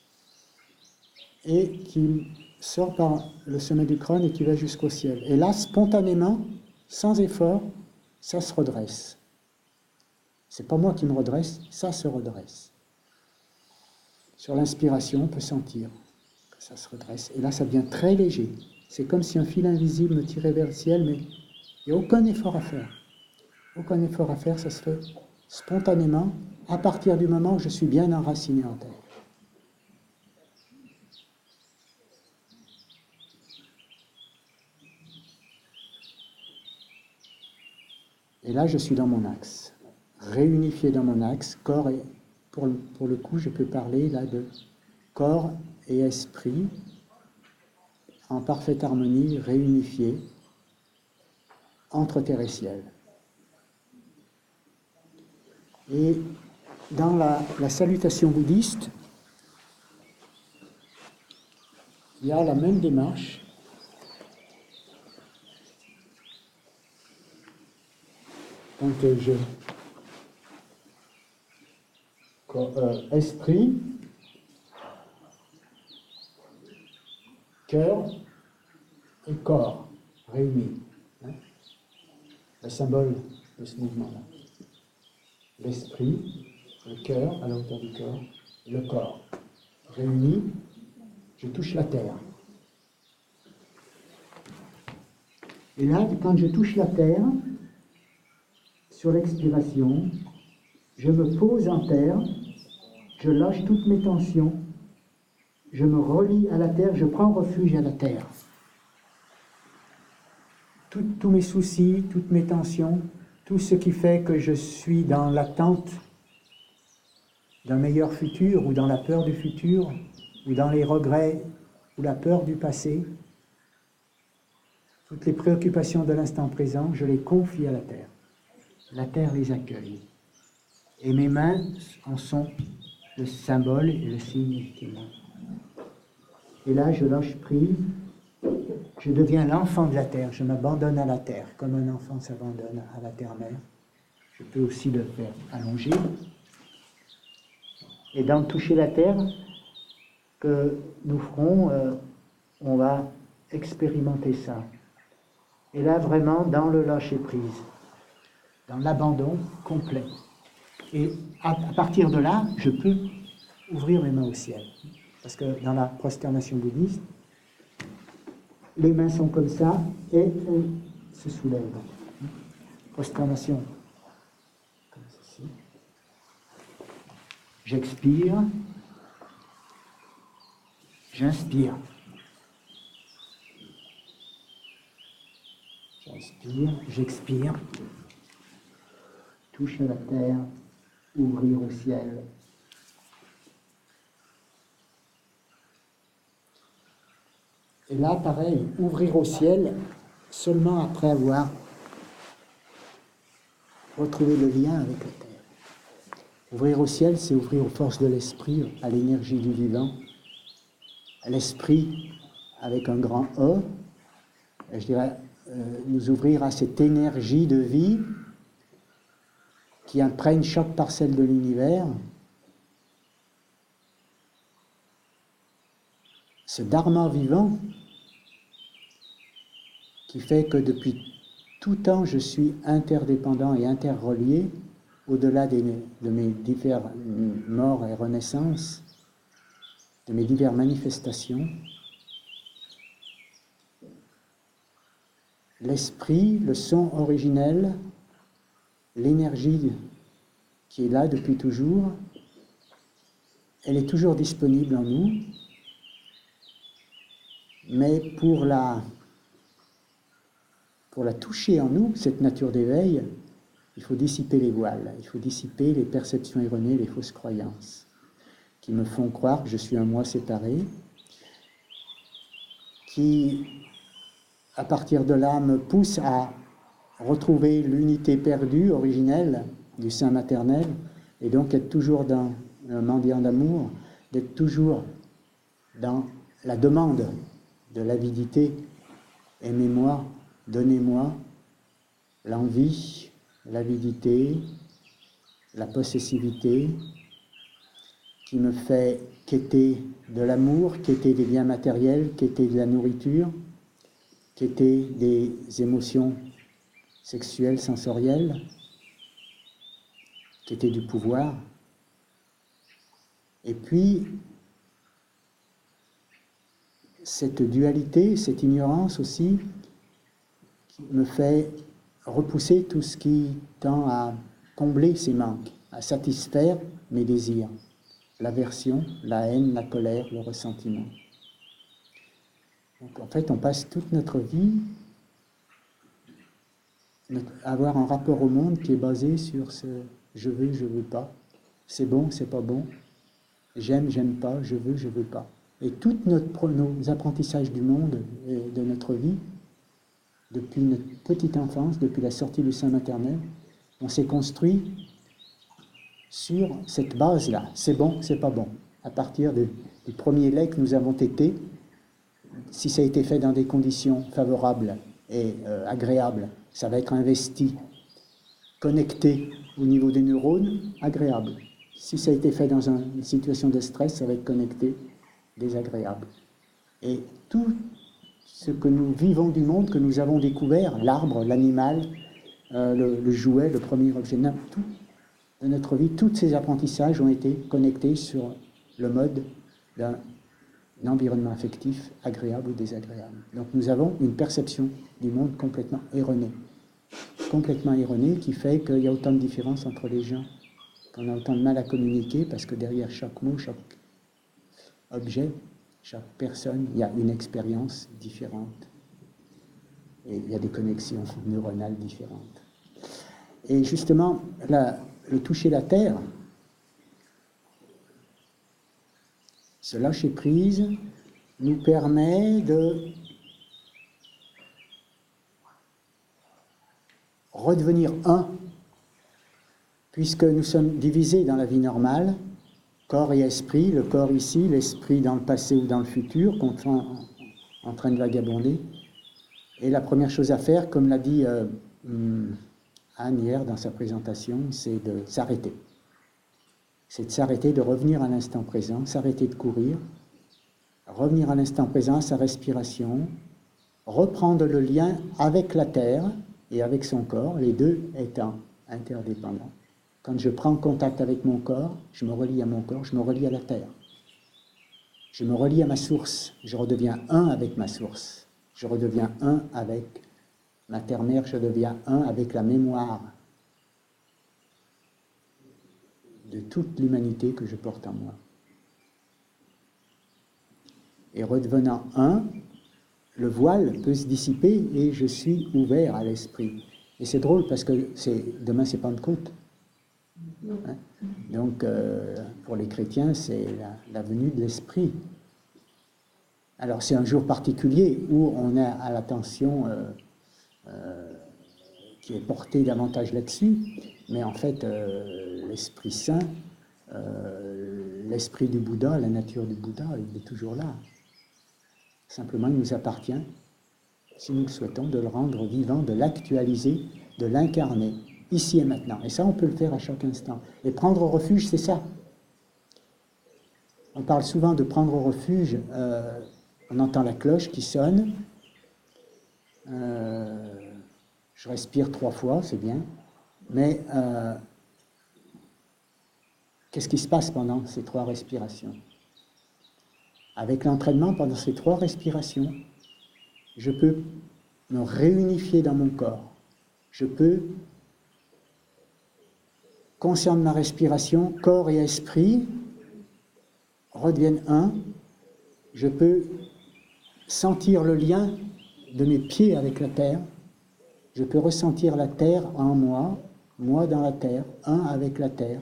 S1: et qui sort par le sommet du crâne et qui va jusqu'au ciel. Et là, spontanément, sans effort, ça se redresse. C'est pas moi qui me redresse, ça se redresse. Sur l'inspiration, on peut sentir que ça se redresse. Et là, ça devient très léger. C'est comme si un fil invisible me tirait vers le ciel, mais il n'y a aucun effort à faire. Aucun effort à faire, ça se fait spontanément, à partir du moment où je suis bien enraciné en terre. Et là, je suis dans mon axe, réunifié dans mon axe, corps et, pour le, pour le coup, je peux parler là de corps et esprit en parfaite harmonie, réunifiés entre terre et ciel. Et dans la, la salutation bouddhiste, il y a la même démarche. Quand je... Euh, esprit, cœur et corps réunis. Hein, le symbole de ce mouvement-là. L'esprit, le cœur à la hauteur du corps, le corps. Réunis, je touche la terre. Et là, quand je touche la terre, sur l'expiration, je me pose en terre, je lâche toutes mes tensions, je me relie à la terre, je prends refuge à la terre. Tout, tous mes soucis, toutes mes tensions tout ce qui fait que je suis dans l'attente d'un meilleur futur, ou dans la peur du futur, ou dans les regrets, ou la peur du passé, toutes les préoccupations de l'instant présent, je les confie à la Terre. La Terre les accueille. Et mes mains en sont le symbole et le signe ultime. Et là, je lâche prise, je deviens l'enfant de la Terre, je m'abandonne à la Terre, comme un enfant s'abandonne à la Terre-Mère. Je peux aussi le faire allonger. Et dans toucher la Terre, que nous ferons, euh, on va expérimenter ça. Et là, vraiment, dans le lâcher-prise, dans l'abandon complet. Et à, à partir de là, je peux ouvrir mes mains au ciel. Parce que dans la prosternation bouddhiste, les mains sont comme ça et on se soulève. Prosternation comme ceci. J'expire. J'inspire. J'inspire, j'expire. Touche à la terre, ouvrir au ciel. Et là, pareil, ouvrir au ciel seulement après avoir retrouvé le lien avec la terre. Ouvrir au ciel, c'est ouvrir aux forces de l'esprit, à l'énergie du vivant, à l'esprit avec un grand E, et je dirais euh, nous ouvrir à cette énergie de vie qui imprègne chaque parcelle de l'univers, ce dharma vivant qui fait que depuis tout temps je suis interdépendant et interrelié au-delà des, de mes diverses morts et renaissances, de mes diverses manifestations. L'esprit, le son originel, l'énergie qui est là depuis toujours, elle est toujours disponible en nous, mais pour la, pour la toucher en nous, cette nature d'éveil, il faut dissiper les voiles, il faut dissiper les perceptions erronées, les fausses croyances, qui me font croire que je suis un moi séparé, qui, à partir de là, me poussent à retrouver l'unité perdue, originelle, du sein maternel, et donc être toujours dans un mendiant d'amour, d'être toujours dans la demande de l'avidité. Aimez-moi, donnez-moi, l'envie, l'avidité, la possessivité, qui me fait quêter de l'amour, quêter des biens matériels, quêter de la nourriture, quêter des émotions sexuelles, sensorielles, quêter du pouvoir. Et puis, cette dualité, cette ignorance aussi, qui me fait repousser tout ce qui tend à combler ces manques, à satisfaire mes désirs, l'aversion, la haine, la colère, le ressentiment. Donc en fait, on passe toute notre vie à avoir un rapport au monde qui est basé sur ce « je veux, je veux pas », c'est bon, c'est pas bon, j'aime, j'aime pas, je veux, je veux pas. Et tous nos apprentissages du monde et de notre vie, depuis notre petite enfance, depuis la sortie du sein maternel, on s'est construit sur cette base-là. C'est bon, c'est pas bon. À partir de, du premier lait que nous avons tété, si ça a été fait dans des conditions favorables et euh, agréables, ça va être investi, connecté au niveau des neurones, agréable. Si ça a été fait dans un, une situation de stress, ça va être connecté, désagréable. Et tout ce que nous vivons du monde, que nous avons découvert, l'arbre, l'animal, euh, le, le jouet, le premier objet, tout de notre vie, tous ces apprentissages ont été connectés sur le mode d'un environnement affectif agréable ou désagréable. Donc nous avons une perception du monde complètement erronée. Complètement erronée, qui fait qu'il y a autant de différences entre les gens, qu'on a autant de mal à communiquer, parce que derrière chaque mot, chaque objet, chaque personne, il y a une expérience différente. Et il y a des connexions neuronales différentes. Et justement, la, le toucher la terre, ce lâcher prise, nous permet de redevenir un, puisque nous sommes divisés dans la vie normale, corps et esprit, le corps ici, l'esprit dans le passé ou dans le futur, qu'on est en, en train de vagabonder. Et la première chose à faire, comme l'a dit euh, Anne hier dans sa présentation, c'est de s'arrêter. C'est de s'arrêter, de revenir à l'instant présent, s'arrêter de courir, revenir à l'instant présent, à sa respiration, reprendre le lien avec la terre et avec son corps, les deux étant interdépendants. Quand je prends contact avec mon corps, je me relie à mon corps, je me relie à la terre. Je me relie à ma source, je redeviens un avec ma source. Je redeviens un avec ma terre-mère, je deviens un avec la mémoire de toute l'humanité que je porte en moi. Et redevenant un, le voile peut se dissiper et je suis ouvert à l'esprit. Et c'est drôle parce que c'est, demain c'est Pentecôte. Hein? Donc euh, pour les chrétiens c'est la, la venue de l'esprit. Alors c'est un jour particulier où on a à l'attention euh, euh, qui est portée davantage là-dessus, mais en fait euh, l'Esprit Saint, euh, l'esprit du Bouddha, la nature du Bouddha, il est toujours là. Simplement il nous appartient, si nous le souhaitons, de le rendre vivant, de l'actualiser, de l'incarner, ici et maintenant. Et ça on peut le faire à chaque instant. Et prendre refuge, c'est ça. On parle souvent de prendre refuge, euh, on entend la cloche qui sonne, euh, je respire trois fois, c'est bien, mais euh, qu'est-ce qui se passe pendant ces trois respirations? Avec l'entraînement, pendant ces trois respirations, je peux me réunifier dans mon corps. Je peux, conscient de ma respiration, corps et esprit redeviennent un. Je peux sentir le lien de mes pieds avec la terre. Je peux ressentir la terre en moi, moi dans la terre, un avec la terre.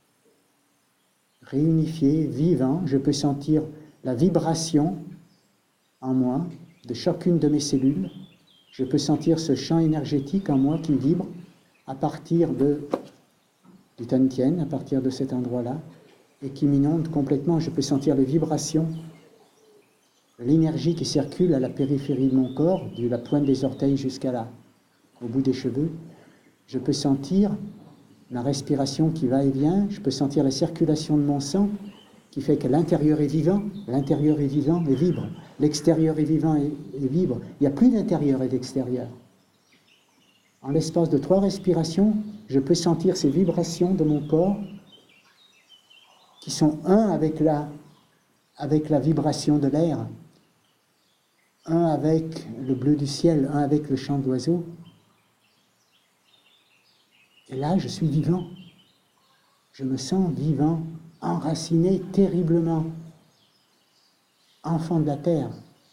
S1: Réunifié, vivant, je peux sentir la vibration en moi de chacune de mes cellules. Je peux sentir ce champ énergétique en moi qui vibre à partir de, du Tantien, à partir de cet endroit-là, et qui m'inonde complètement. Je peux sentir les vibrations, l'énergie qui circule à la périphérie de mon corps, de la pointe des orteils jusqu'à là, au bout des cheveux. Je peux sentir ma respiration qui va et vient. Je peux sentir la circulation de mon sang qui fait que l'intérieur est vivant, l'intérieur est vivant et vibre. L'extérieur est vivant et, et vibre. Il n'y a plus d'intérieur et d'extérieur. En l'espace de trois respirations, je peux sentir ces vibrations de mon corps qui sont un avec la, avec la vibration de l'air, un avec le bleu du ciel, un avec le chant d'oiseaux. Et là, je suis vivant. Je me sens vivant, enraciné terriblement, enfant de la terre.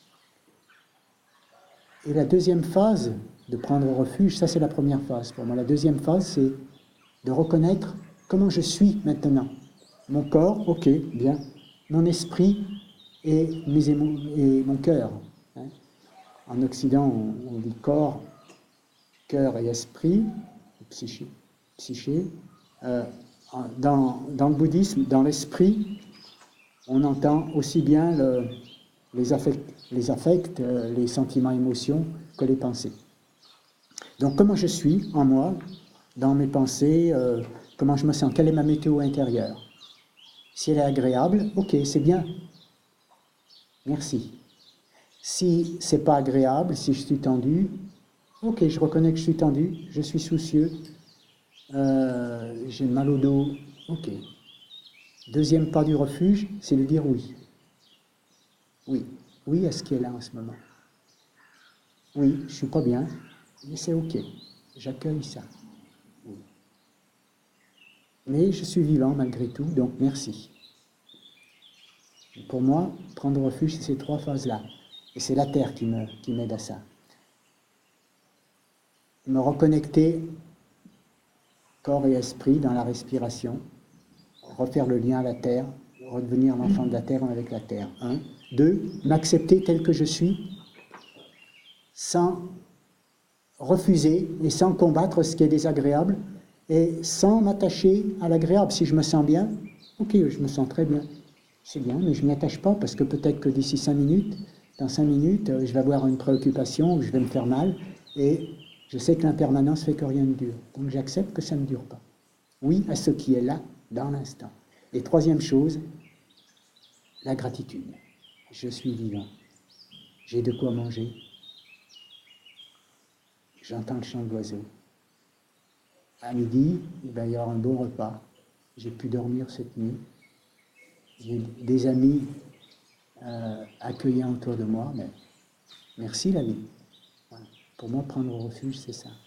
S1: Et la deuxième phase de prendre refuge, ça c'est la première phase pour moi. La deuxième phase, c'est de reconnaître comment je suis maintenant. Mon corps, ok, bien. Mon esprit et, mes émo- et mon cœur. Hein. En Occident, on, on dit corps, cœur et esprit, psyché. psyché. Euh, dans, dans le bouddhisme, dans l'esprit, on entend aussi bien le, les affects, les, affects euh, les sentiments, émotions, que les pensées. Donc comment je suis en moi, dans mes pensées, euh, comment je me sens, quelle est ma météo intérieure? Si elle est agréable, ok, c'est bien. Merci. Si c'est pas agréable, si je suis tendu, ok, je reconnais que je suis tendu, je suis soucieux, euh, j'ai mal au dos, ok. Deuxième pas du refuge, c'est de dire oui. Oui, oui à ce qui est là en ce moment. Oui, je suis pas bien, mais c'est ok, j'accueille ça. Oui. Mais je suis vivant malgré tout, donc merci. Pour moi, prendre refuge, c'est ces trois phases-là. Et c'est la terre qui me, qui m'aide à ça. Me reconnecter corps et esprit dans la respiration, refaire le lien à la terre, redevenir l'enfant de la terre avec la terre. Un. Deux, m'accepter tel que je suis, sans refuser et sans combattre ce qui est désagréable, et sans m'attacher à l'agréable. Si je me sens bien, ok, je me sens très bien, c'est bien, mais je ne m'y attache pas, parce que peut-être que d'ici cinq minutes, dans cinq minutes, je vais avoir une préoccupation, ou je vais me faire mal, et je sais que l'impermanence fait que rien ne dure. Donc j'accepte que ça ne dure pas. Oui à ce qui est là, dans l'instant. Et troisième chose, la gratitude. Je suis vivant. J'ai de quoi manger. J'entends le chant de l'oiseau. À midi, il va y avoir un bon repas. J'ai pu dormir cette nuit. J'ai des amis euh, accueillants autour de moi. Mais merci la vie. Voilà. Pour moi, prendre refuge, c'est ça.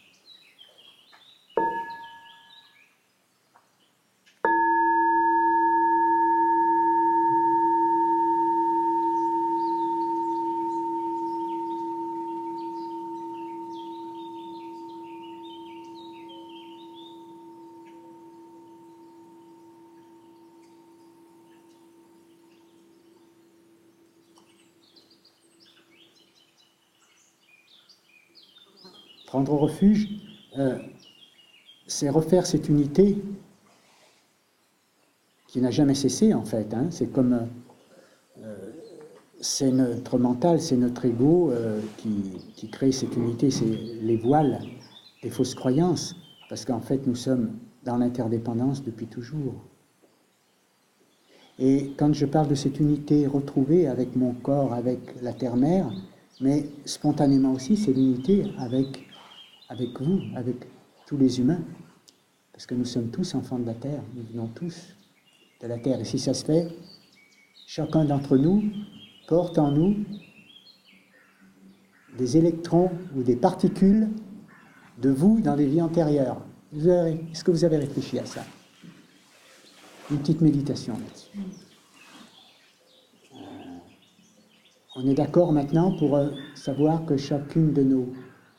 S1: Prendre refuge, euh, c'est refaire cette unité qui n'a jamais cessé en fait. Hein. C'est comme, euh, c'est notre mental, c'est notre ego euh, qui, qui crée cette unité, c'est les voiles des fausses croyances, parce qu'en fait nous sommes dans l'interdépendance depuis toujours. Et quand je parle de cette unité retrouvée avec mon corps, avec la terre-mère, mais spontanément aussi c'est l'unité avec avec vous, avec tous les humains, parce que nous sommes tous enfants de la Terre, nous venons tous de la Terre. Et si ça se fait, chacun d'entre nous porte en nous des électrons ou des particules de vous dans des vies antérieures. Est-ce que vous avez réfléchi à ça? Une petite méditation là-dessus. Euh, on est d'accord maintenant pour euh, savoir que chacune de nos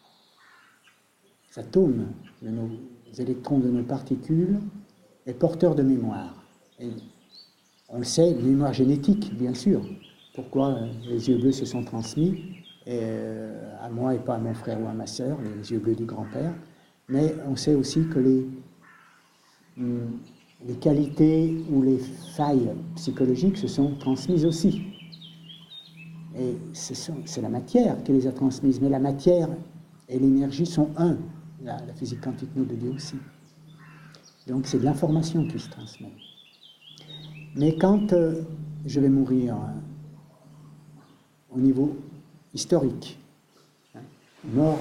S1: atomes, de nos électrons, de nos particules, est porteur de mémoire. Et on le sait, mémoire génétique, bien sûr. Pourquoi les yeux bleus se sont transmis et à moi et pas à mon frère ou à ma sœur, les yeux bleus du grand-père. Mais on sait aussi que les, les qualités ou les failles psychologiques se sont transmises aussi. Et c'est la matière qui les a transmises. Mais la matière et l'énergie sont un. La, la physique quantique nous le dit aussi. Donc c'est de l'information qui se transmet. Mais quand euh, je vais mourir hein, au niveau historique, hein, mort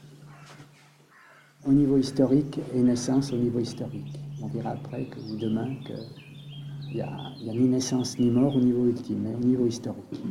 S1: au niveau historique et naissance au niveau historique, on verra après que ou demain qu'il n'y a, a ni naissance ni mort au niveau ultime, mais au niveau historique.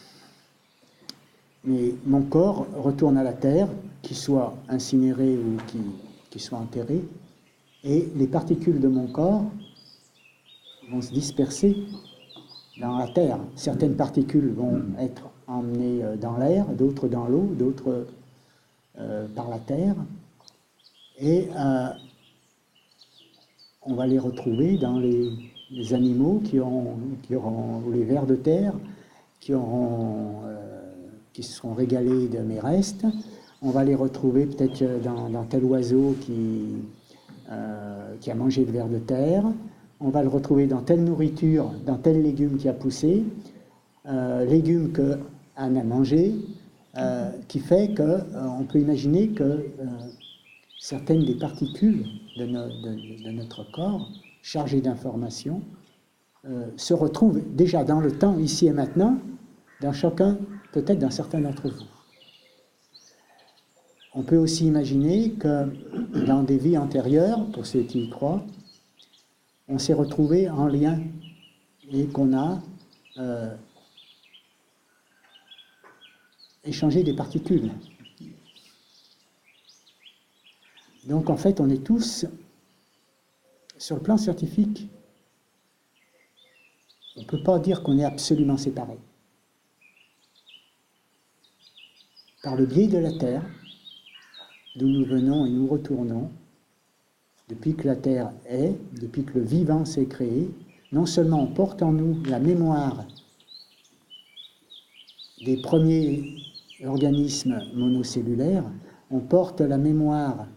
S1: Mais mon corps retourne à la terre, qu'il soit incinéré ou qu'il qu'il soit enterré, et les particules de mon corps vont se disperser dans la terre. Certaines particules vont être emmenées dans l'air, d'autres dans l'eau, d'autres euh, par la terre, et euh, on va les retrouver dans les, les animaux qui auront, qui auront, ou les vers de terre, qui auront, euh, qui se seront régalés de mes restes. On va les retrouver peut-être dans, dans tel oiseau qui, euh, qui a mangé le ver de terre. On va le retrouver dans telle nourriture, dans tel légume qui a poussé, euh, légume qu'Anne a mangé, euh, qui fait qu'on euh, peut imaginer que euh, certaines des particules de, no, de, de notre corps, chargées d'informations, euh, se retrouvent déjà dans le temps, ici et maintenant, dans chacun, peut-être dans certains d'entre vous. On peut aussi imaginer que dans des vies antérieures, pour ceux qui y croient, on s'est retrouvé en lien et qu'on a euh, échangé des particules. Donc en fait, on est tous, sur le plan scientifique, on ne peut pas dire qu'on est absolument séparés. Par le biais de la Terre, d'où nous venons et nous retournons, depuis que la Terre est, depuis que le vivant s'est créé, non seulement on porte en nous la mémoire des premiers organismes monocellulaires, on porte la mémoire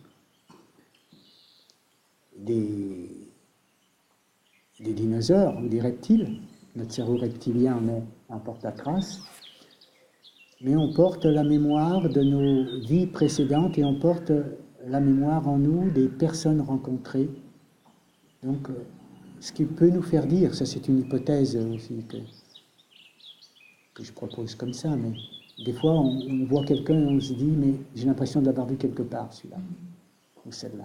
S1: des, des dinosaures ou des reptiles. Notre cerveau reptilien en, est, en porte la trace. Mais on porte la mémoire de nos vies précédentes et on porte la mémoire en nous des personnes rencontrées. Donc, ce qui peut nous faire dire, ça c'est une hypothèse aussi que, que je propose comme ça, mais des fois on, on voit quelqu'un et on se dit, mais j'ai l'impression de l'avoir vu quelque part, celui-là, ou celle-là.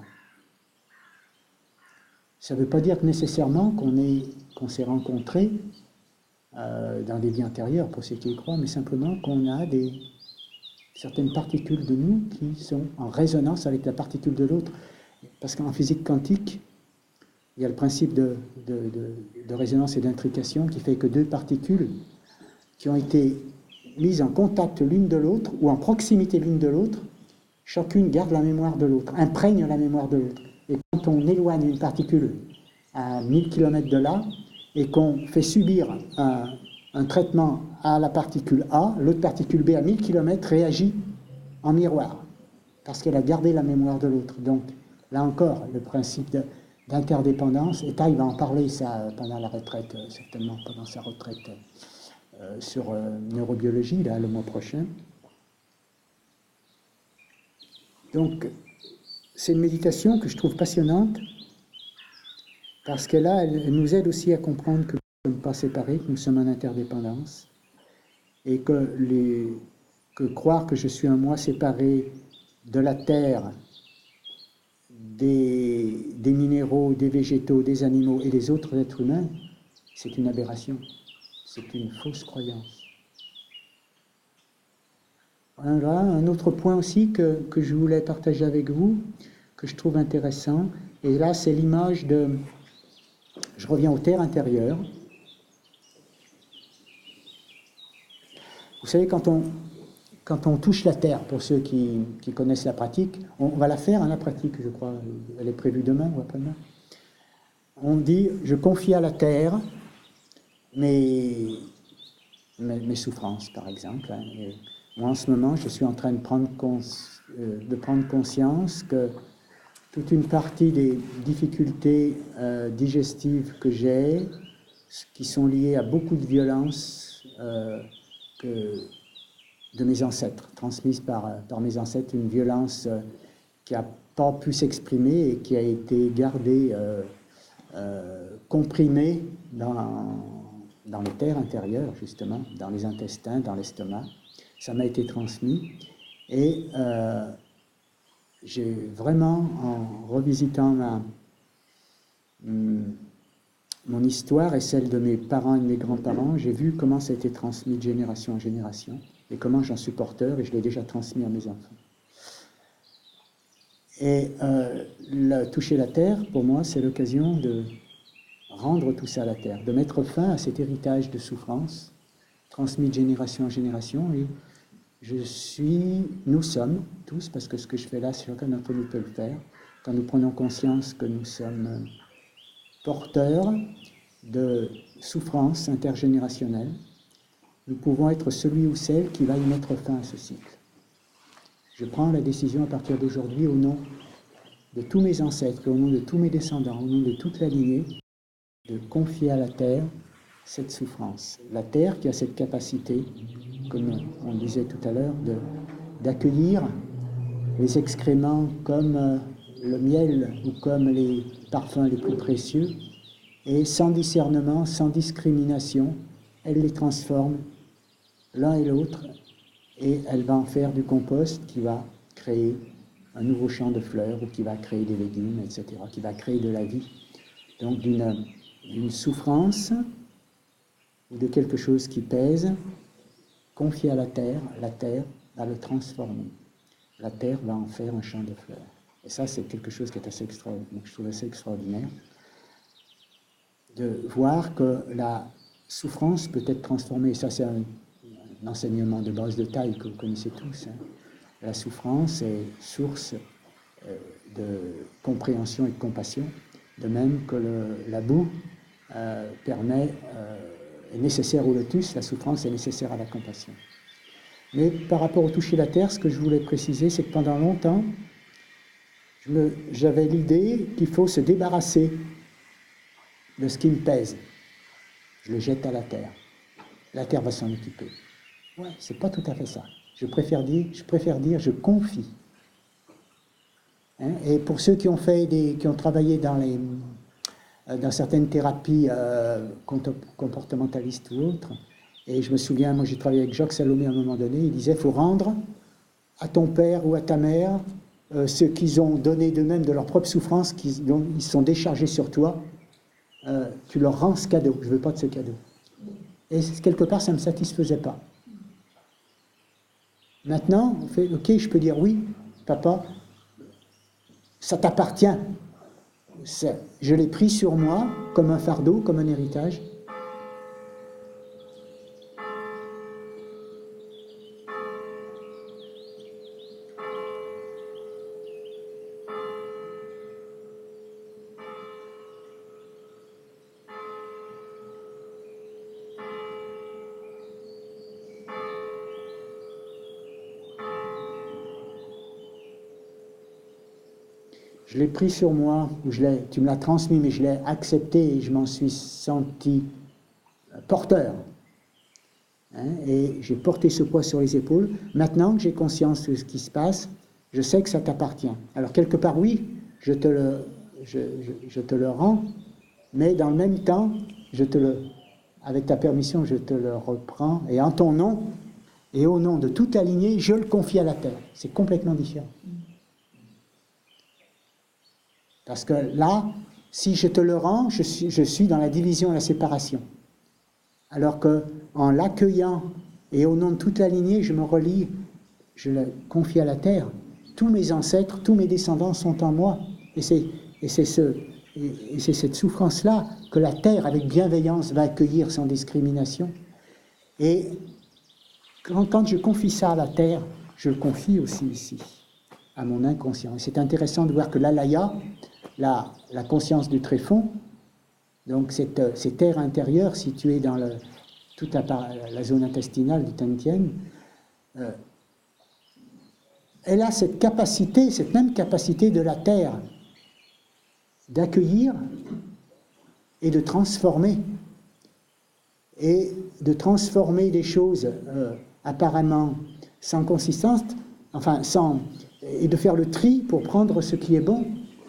S1: Ça ne veut pas dire que nécessairement qu'on est, qu'on s'est rencontrés euh, dans des vies antérieures, pour ceux qui y croient, mais simplement qu'on a des, certaines particules de nous qui sont en résonance avec la particule de l'autre. Parce qu'en physique quantique, il y a le principe de, de, de, de résonance et d'intrication qui fait que deux particules qui ont été mises en contact l'une de l'autre ou en proximité l'une de l'autre, chacune garde la mémoire de l'autre, imprègne la mémoire de l'autre. Et quand on éloigne une particule à mille kilomètres de là et qu'on fait subir un, un traitement à la particule A, l'autre particule B à mille kilomètres réagit en miroir parce qu'elle a gardé la mémoire de l'autre. Donc là encore, le principe de, d'interdépendance, et Thay va en parler ça pendant la retraite, certainement pendant sa retraite euh, sur euh, neurobiologie, là, le mois prochain. Donc, c'est une méditation que je trouve passionnante, parce que là, elle, elle nous aide aussi à comprendre que nous ne sommes pas séparés, que nous sommes en interdépendance, et que, les, que croire que je suis un moi séparé de la Terre, des, des minéraux, des végétaux, des animaux et des autres êtres humains, c'est une aberration, c'est une fausse croyance. Voilà, un autre point aussi que, que je voulais partager avec vous, que je trouve intéressant, et là c'est l'image de, je reviens aux terres intérieures. Vous savez, quand on, quand on touche la terre, pour ceux qui, qui connaissent la pratique, on va la faire, hein, la pratique, je crois, elle est prévue demain ou après-demain. On dit, je confie à la terre mes, mes, mes souffrances, par exemple. Hein, et moi, en ce moment, je suis en train de prendre, cons, euh, de prendre conscience que toute une partie des difficultés euh, digestives que j'ai, qui sont liées à beaucoup de violences euh, que, de mes ancêtres, transmises par, par mes ancêtres, une violence euh, qui n'a pas pu s'exprimer et qui a été gardée, euh, euh, comprimée dans, dans les terres intérieures, justement, dans les intestins, dans l'estomac. Ça m'a été transmis. Et euh, j'ai vraiment, en revisitant ma, mon histoire et celle de mes parents et de mes grands-parents, j'ai vu comment ça a été transmis de génération en génération et comment j'en suis porteur et je l'ai déjà transmis à mes enfants. Et euh, le, toucher la terre, pour moi, c'est l'occasion de rendre tout ça à la terre, de mettre fin à cet héritage de souffrance transmis de génération en génération. Et je suis, nous sommes tous, parce que ce que je fais là, chacun d'entre nous peut le faire, quand nous prenons conscience que nous sommes porteurs de souffrances intergénérationnelles, nous pouvons être celui ou celle qui va y mettre fin à ce cycle. Je prends la décision à partir d'aujourd'hui au nom de tous mes ancêtres, au nom de tous mes descendants, au nom de toute la lignée, de confier à la terre cette souffrance. La terre qui a cette capacité, comme on disait tout à l'heure, de, d'accueillir les excréments comme euh, le miel ou comme les parfums les plus précieux, et sans discernement, sans discrimination, elle les transforme l'un et l'autre, et elle va en faire du compost qui va créer un nouveau champ de fleurs ou qui va créer des légumes, et cetera, qui va créer de la vie. Donc d'une, d'une souffrance ou de quelque chose qui pèse, confié à la terre, la terre va le transformer. La terre va en faire un champ de fleurs. Et ça, c'est quelque chose qui est assez extraordinaire, je trouve assez extraordinaire, de voir que la souffrance peut être transformée. Et ça, c'est un, un enseignement de base de Thay que vous connaissez tous. Hein. La souffrance est source euh, de compréhension et de compassion, de même que le, la boue euh, permet, euh, est nécessaire au lotus, la souffrance est nécessaire à la compassion. Mais par rapport au toucher la terre, ce que je voulais préciser, c'est que pendant longtemps, je me, j'avais l'idée qu'il faut se débarrasser de ce qui me pèse. Je le jette à la terre. La terre va s'en occuper. Ouais, c'est pas tout à fait ça. Je préfère dire, je préfère dire, je confie. Hein? Et pour ceux qui ont fait des, qui ont travaillé dans les, dans certaines thérapies euh, comportementalistes ou autres, et je me souviens, moi j'ai travaillé avec Jacques Salomé à un moment donné, il disait, il faut rendre à ton père ou à ta mère euh, ce qu'ils ont donné d'eux-mêmes de leur propre souffrance, qu'ils dont ils sont déchargés sur toi. Euh, tu leur rends ce cadeau. Je ne veux pas de ce cadeau. Et quelque part, ça ne me satisfaisait pas. Maintenant, on fait, ok, je peux dire oui, papa, ça t'appartient. Ça, je l'ai pris sur moi comme un fardeau, comme un héritage. Je l'ai pris sur moi, ou je l'ai, tu me l'as transmis, mais je l'ai accepté et je m'en suis senti porteur. Hein, et j'ai porté ce poids sur les épaules. Maintenant que j'ai conscience de ce qui se passe, je sais que ça t'appartient. Alors quelque part, oui, je te le, je, je, je te le rends, mais dans le même temps, je te le, avec ta permission, je te le reprends, et en ton nom, et au nom de toute la lignée, je le confie à la terre. C'est complètement différent. Parce que là, si je te le rends, je suis, je suis dans la division et la séparation. Alors qu'en l'accueillant et au nom de toute la lignée, je me relie, je le confie à la terre. Tous mes ancêtres, tous mes descendants sont en moi. Et c'est, et c'est, ce, et, et c'est cette souffrance-là que la terre, avec bienveillance, va accueillir sans discrimination. Et quand, quand je confie ça à la terre, je le confie aussi ici, à mon inconscient. Et c'est intéressant de voir que l'alaya, La, la conscience du tréfonds, donc cette, cette aire intérieure située dans le, toute la, la zone intestinale du Tantien, euh, elle a cette capacité, cette même capacité de la terre d'accueillir et de transformer, et de transformer des choses euh, apparemment sans consistance, enfin sans, et de faire le tri pour prendre ce qui est bon,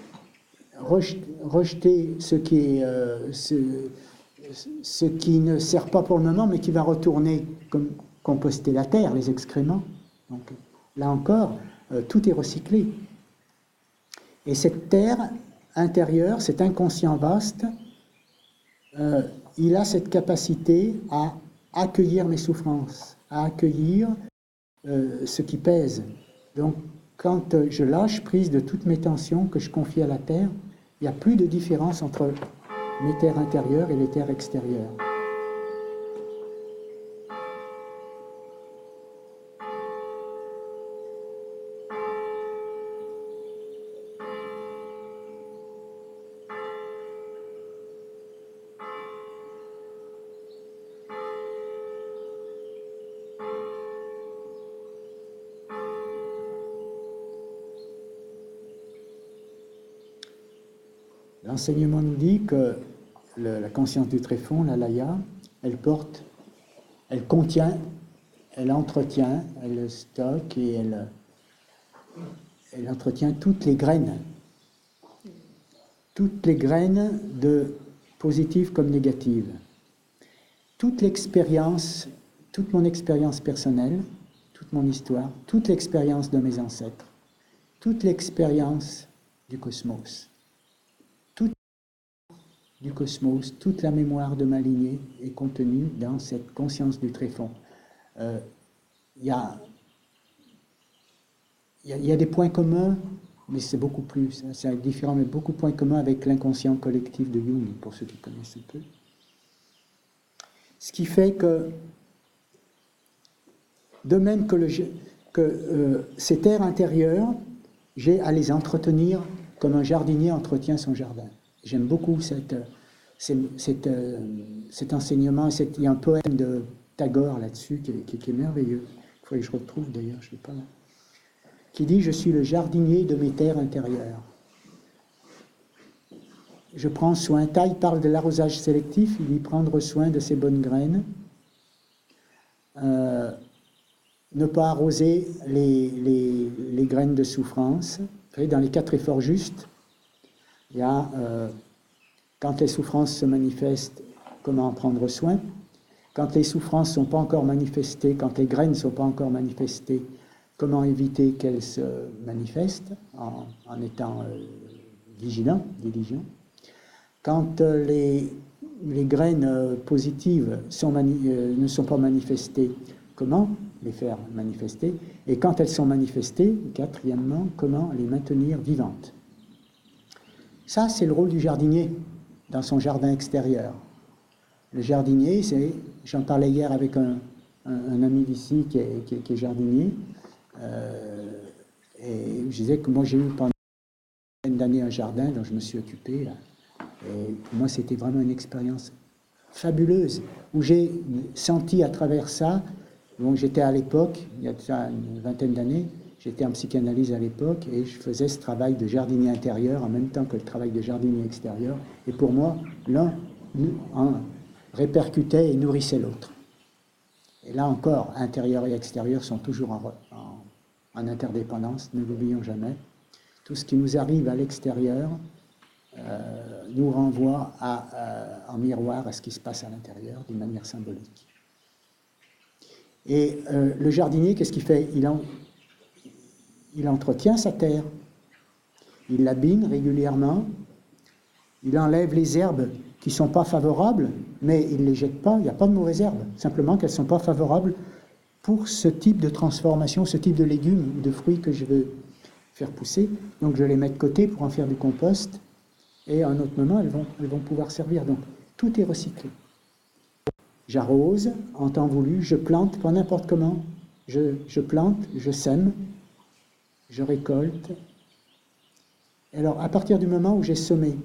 S1: rejeter ce qui, est, euh, ce, ce qui ne sert pas pour le moment, mais qui va retourner comme composter la terre, les excréments. Donc là encore, euh, tout est recyclé. Et cette terre intérieure, cet inconscient vaste, euh, il a cette capacité à accueillir mes souffrances, à accueillir euh, ce qui pèse. Donc quand je lâche prise de toutes mes tensions que je confie à la terre, il n'y a plus de différence entre mes terres intérieures et les terres extérieures. L'enseignement nous dit que le, la conscience du tréfonds, la laya, elle porte, elle contient, elle entretient, elle stocke et elle, elle entretient toutes les graines. Toutes les graines de positives comme négatives. Toute l'expérience, toute mon expérience personnelle, toute mon histoire, toute l'expérience de mes ancêtres, toute l'expérience du cosmos. Du cosmos, toute la mémoire de ma lignée est contenue dans cette conscience du tréfonds. Euh, il y a, y a des points communs, mais c'est beaucoup plus, c'est différent, mais beaucoup de points communs avec l'inconscient collectif de Jung, pour ceux qui connaissent un peu. Ce qui fait que, de même que, le, que euh, ces terres intérieures j'ai à les entretenir comme un jardinier entretient son jardin. J'aime beaucoup cette, cette, cette, cet enseignement. Il y a un poème de Tagore là-dessus qui, qui, qui est merveilleux. Il faut que je retrouve d'ailleurs, je ne sais pas là. Qui dit « Je suis le jardinier de mes terres intérieures ». Je prends soin, Taille parle de l'arrosage sélectif, il dit prendre soin de ses bonnes graines, euh, ne pas arroser les, les, les graines de souffrance. Dans les quatre efforts justes, il y a euh, quand les souffrances se manifestent, comment en prendre soin. Quand les souffrances ne sont pas encore manifestées, quand les graines ne sont pas encore manifestées, comment éviter qu'elles se manifestent en, en étant euh, vigilant, diligent. Quand euh, les, les graines euh, positives sont mani euh, ne sont pas manifestées, comment les faire manifester? Et quand elles sont manifestées, quatrièmement, comment les maintenir vivantes? Ça, c'est le rôle du jardinier dans son jardin extérieur. Le jardinier, c'est, j'en parlais hier avec un, un, un ami d'ici qui est, qui, est, qui est jardinier, euh, et je disais que moi j'ai eu pendant une dizaine d'années un jardin dont je me suis occupé, là. Et pour moi, c'était vraiment une expérience fabuleuse, où j'ai senti à travers ça, bon, j'étais à l'époque, il y a déjà une vingtaine d'années, j'étais en psychanalyse à l'époque, et je faisais ce travail de jardinier intérieur en même temps que le travail de jardinier extérieur. Et pour moi, l'un répercutait et nourrissait l'autre. Et là encore, intérieur et extérieur sont toujours en, en, en interdépendance, ne l'oublions jamais. Tout ce qui nous arrive à l'extérieur Euh, nous renvoie à, euh, en miroir à ce qui se passe à l'intérieur d'une manière symbolique. Et euh, le jardinier, qu'est-ce qu'il fait? il, en, il entretient sa terre, il l'abîme régulièrement, il enlève les herbes qui ne sont pas favorables, mais il ne les jette pas, il n'y a pas de mauvaises herbes, simplement qu'elles ne sont pas favorables pour ce type de transformation, ce type de légumes ou de fruits que je veux faire pousser. Donc je les mets de côté pour en faire du compost. Et à un autre moment, elles vont, elles vont pouvoir servir. Donc, tout est recyclé. J'arrose en temps voulu, je plante, pas n'importe comment. Je, je plante, je sème, je récolte. Et alors, à partir du moment où j'ai semé,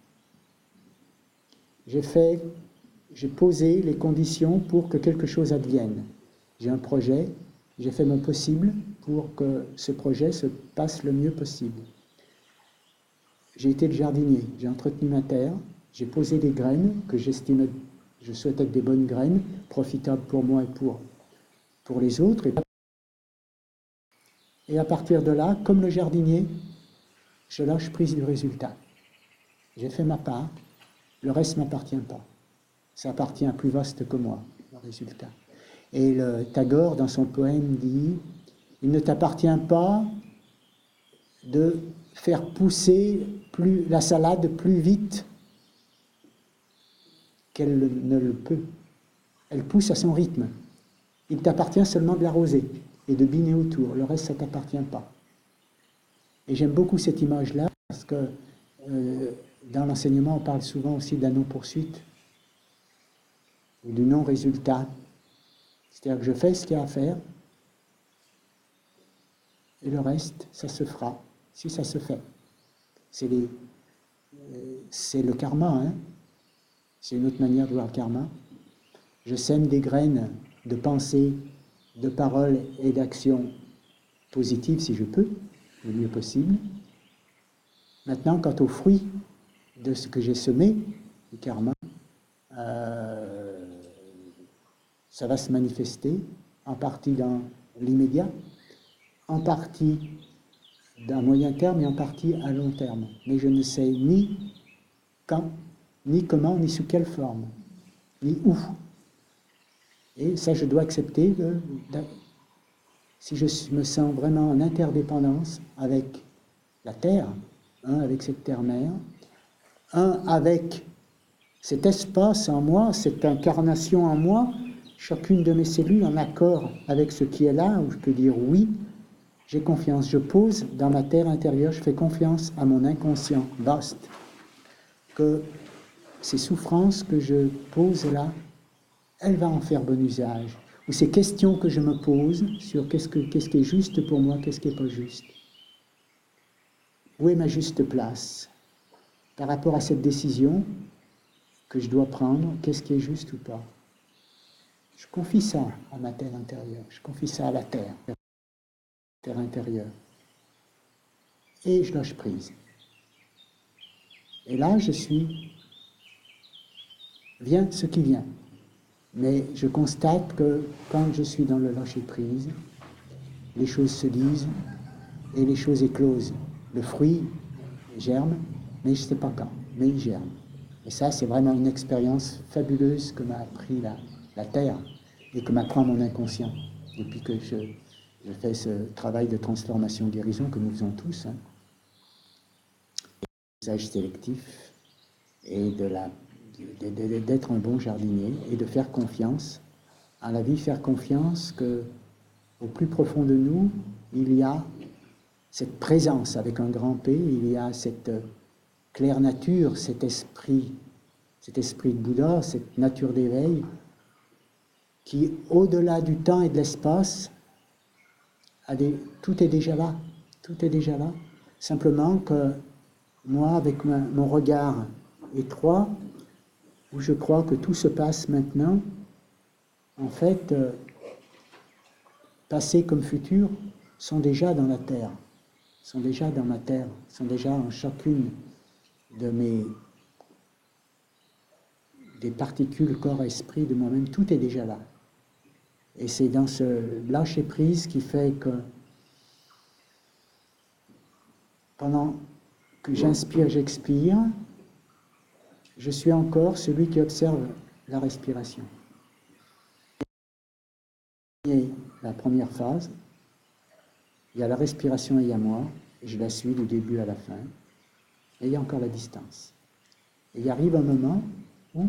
S1: j'ai fait, j'ai posé les conditions pour que quelque chose advienne. J'ai un projet, j'ai fait mon possible pour que ce projet se passe le mieux possible. J'ai été le jardinier, j'ai entretenu ma terre, j'ai posé des graines que j'estimais, je souhaitais être des bonnes graines, profitables pour moi et pour, pour les autres. Et à partir de là, comme le jardinier, je lâche prise du résultat. J'ai fait ma part, le reste ne m'appartient pas. Ça appartient à plus vaste que moi, le résultat. Et le Tagore, dans son poème, dit « Il ne t'appartient pas de faire pousser plus, la salade plus vite qu'elle ne le peut. Elle pousse à son rythme. Il t'appartient seulement de l'arroser et de biner autour. Le reste, ça ne t'appartient pas. » Et j'aime beaucoup cette image-là parce que euh, dans l'enseignement, on parle souvent aussi de la non-poursuite ou du non-résultat. C'est-à-dire que je fais ce qu'il y a à faire et le reste, ça se fera. Si ça se fait, c'est les, euh, c'est le karma, hein. C'est une autre manière de voir le karma. Je sème des graines de pensée, de paroles et d'actions positives, si je peux, le mieux possible. Maintenant, quant aux fruits de ce que j'ai semé, le karma, euh, ça va se manifester en partie dans l'immédiat, en partie d'un moyen terme et en partie à long terme. Mais je ne sais ni quand, ni comment, ni sous quelle forme, ni où. Et ça, je dois accepter, de, de, si je me sens vraiment en interdépendance avec la Terre, un avec cette Terre-Mère, un avec cet espace en moi, cette incarnation en moi, chacune de mes cellules en accord avec ce qui est là, où je peux dire oui. J'ai confiance, je pose dans ma terre intérieure, je fais confiance à mon inconscient vaste, que ces souffrances que je pose là, elle va en faire bon usage. Ou ces questions que je me pose sur qu'est-ce que, qu'est-ce qui est juste pour moi, qu'est-ce qui n'est pas juste. où est ma juste place par rapport à cette décision que je dois prendre, qu'est-ce qui est juste ou pas. Je confie ça à ma terre intérieure, je confie ça à la terre, terre intérieure. Et je lâche prise. Et là, je suis, vient ce qui vient. Mais je constate que quand je suis dans le lâcher prise, les choses se disent et les choses éclosent. Le fruit germe, mais je ne sais pas quand, mais il germe. Et ça, c'est vraiment une expérience fabuleuse que m'a appris la, la terre et que m'apprend mon inconscient depuis que je, je fais ce travail de transformation-guérison que nous faisons tous. Hein. L'usage sélectif et de la, de, de, d'être un bon jardinier et de faire confiance à la vie, faire confiance que au plus profond de nous, il y a cette présence avec un grand P, il y a cette claire nature, cet esprit, cet esprit de Bouddha, cette nature d'éveil qui, au-delà du temps et de l'espace, a des, tout est déjà là, tout est déjà là. Simplement que moi, avec ma, mon regard étroit, où je crois que tout se passe maintenant, en fait, euh, passé comme futur, sont déjà dans la terre, sont déjà dans ma terre, sont déjà en chacune de mes des particules corps-esprit de moi-même, tout est déjà là. Et c'est dans ce lâcher-prise qui fait que pendant que j'inspire, j'expire, je suis encore celui qui observe la respiration. Et la première phase, il y a la respiration et il y a moi, et je la suis du début à la fin, et il y a encore la distance. Et il arrive un moment où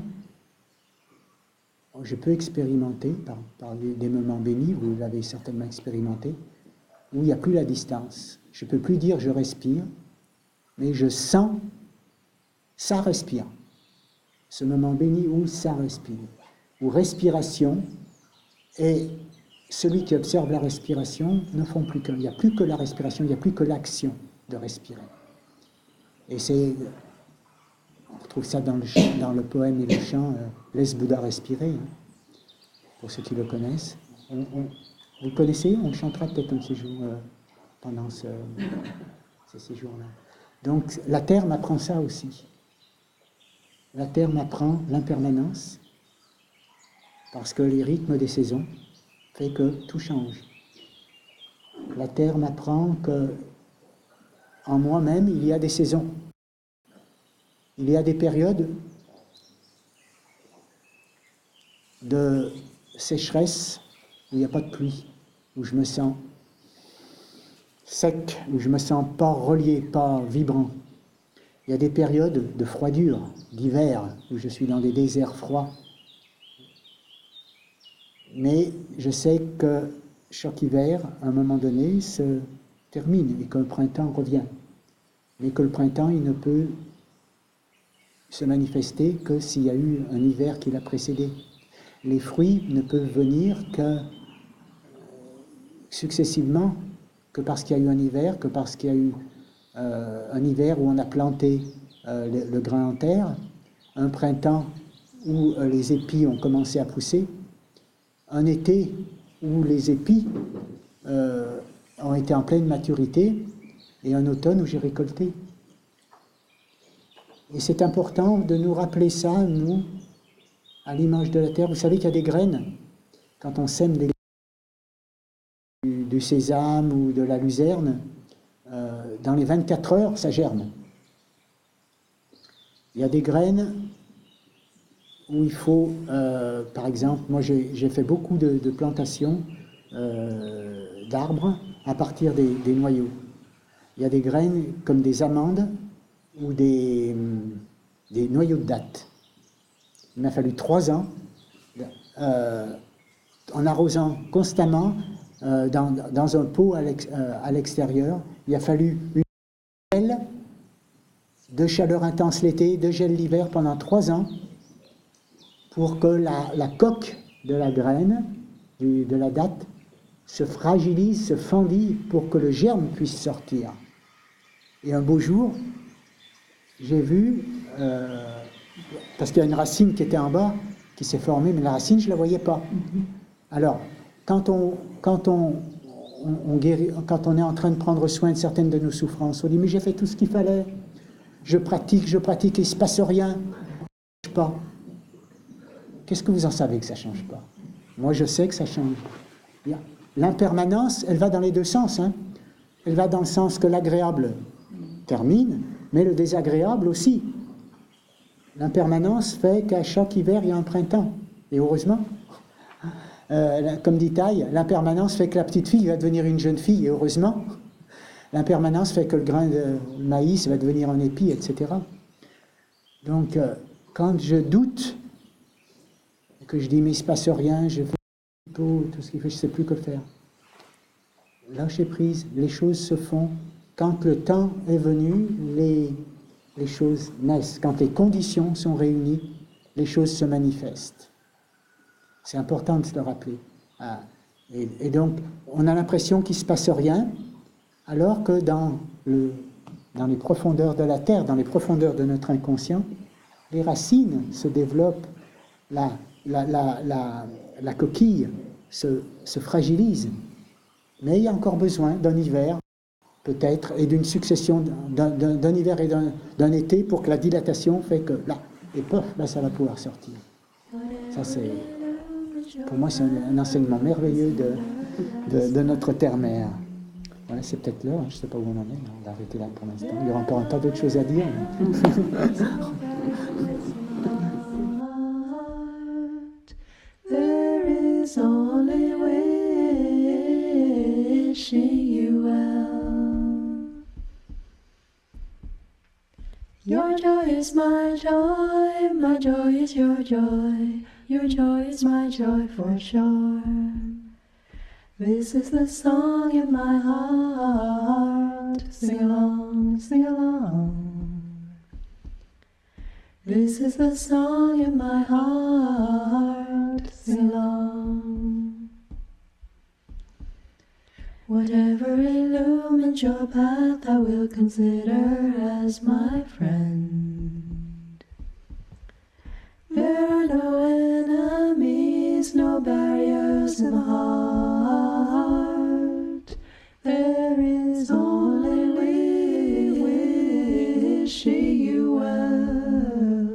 S1: je peux expérimenter, par, par des moments bénis, vous l'avez certainement expérimenté, où il n'y a plus la distance. Je ne peux plus dire je respire, mais je sens, ça respire. Ce moment béni où ça respire, où respiration et celui qui observe la respiration ne font plus qu'un. Il n'y a plus que la respiration, il n'y a plus que l'action de respirer. Et c'est, on retrouve ça dans le, chant, dans le poème et le chant euh, « Laisse Bouddha respirer hein, », pour ceux qui le connaissent. On, on, vous le connaissez, on le chantera peut-être un de ces jours, euh, pendant ce, ces séjours-là. Donc la terre m'apprend ça aussi. La terre m'apprend l'impermanence, parce que les rythmes des saisons fait que tout change. La terre m'apprend que en moi-même, il y a des saisons. Il y a des périodes de sécheresse où il n'y a pas de pluie, où je me sens sec, où je me sens pas relié, pas vibrant. Il y a des périodes de froidure, d'hiver, où je suis dans des déserts froids. Mais je sais que chaque hiver, à un moment donné, se termine et que le printemps revient. Mais que le printemps, il ne peut se manifester que s'il y a eu un hiver qui l'a précédé. Les fruits ne peuvent venir que successivement, que parce qu'il y a eu un hiver, que parce qu'il y a eu euh, un hiver où on a planté euh, le, le grain en terre, un printemps où euh, les épis ont commencé à pousser, un été où les épis euh, ont été en pleine maturité et un automne où j'ai récolté. Et c'est important de nous rappeler ça, nous, à l'image de la terre. Vous savez qu'il y a des graines, quand on sème des du, du sésame ou de la luzerne, euh, dans les vingt-quatre heures, ça germe. Il y a des graines où il faut, euh, par exemple, moi j'ai, j'ai fait beaucoup de, de plantations euh, d'arbres à partir des, des noyaux. Il y a des graines comme des amandes ou des, des noyaux de dattes. Il m'a fallu trois ans euh, en arrosant constamment euh, dans, dans un pot à, l'ex, euh, à l'extérieur. Il a fallu une gel de chaleur intense l'été, de gel l'hiver pendant trois ans pour que la, la coque de la graine, du, de la datte, se fragilise, se fendille pour que le germe puisse sortir. Et un beau jour, j'ai vu, euh, parce qu'il y a une racine qui était en bas, qui s'est formée, mais la racine, je ne la voyais pas. Alors, quand on, quand on, on, on guérit, quand on est en train de prendre soin de certaines de nos souffrances, on dit, mais j'ai fait tout ce qu'il fallait, je pratique, je pratique, il ne se passe rien, ça ne change pas. Qu'est-ce que vous en savez que ça ne change pas? Moi, je sais que ça change. L'impermanence, elle va dans les deux sens. Hein. Elle va dans le sens que l'agréable termine, mais le désagréable aussi. L'impermanence fait qu'à chaque hiver, il y a un printemps. Et heureusement, euh, comme dit Taille, l'impermanence fait que la petite fille va devenir une jeune fille, et heureusement. L'impermanence fait que le grain de maïs va devenir un épi, et cetera. Donc, euh, quand je doute, que je dis, mais il ne se passe rien, je fais tout, tout ce qu'il fait, je ne sais plus que faire. Lâcher prise, les choses se font. Quand le temps est venu, les, les choses naissent. Quand les conditions sont réunies, les choses se manifestent. C'est important de se le rappeler. Ah, et, et donc, on a l'impression qu'il ne se passe rien, alors que dans, le, dans les profondeurs de la terre, dans les profondeurs de notre inconscient, les racines se développent, la, la, la, la, la coquille se, se fragilise. Mais il y a encore besoin d'un hiver, peut-être, et d'une succession d'un, d'un, d'un hiver et d'un, d'un été pour que la dilatation fait que là, et pof, là, ça va pouvoir sortir. Ça, c'est, pour moi, c'est un, un enseignement merveilleux de, de, de notre terre-mère. Voilà, c'est peut-être l'heure, je ne sais pas où on en est, on va arrêter là pour l'instant. Il y aura encore un tas d'autres choses à dire.
S2: There is only wishing you well. Your joy is my joy, my joy is your joy. Your joy is my joy for sure. This is the song in my heart. Sing along, sing along. This is the song in my heart. Sing along. Whatever illumines your path, I will consider as my friend. There are no enemies, no barriers in the heart. There is only wishing you well.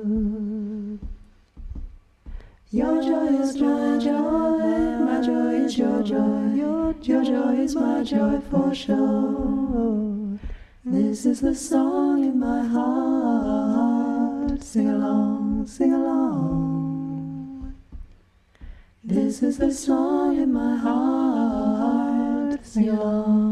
S2: Your joy is my joy, my joy is your joy. Your, your joy is my joy for sure. This is the song in my heart. Sing along, sing along. This is the song in my heart. Sing along.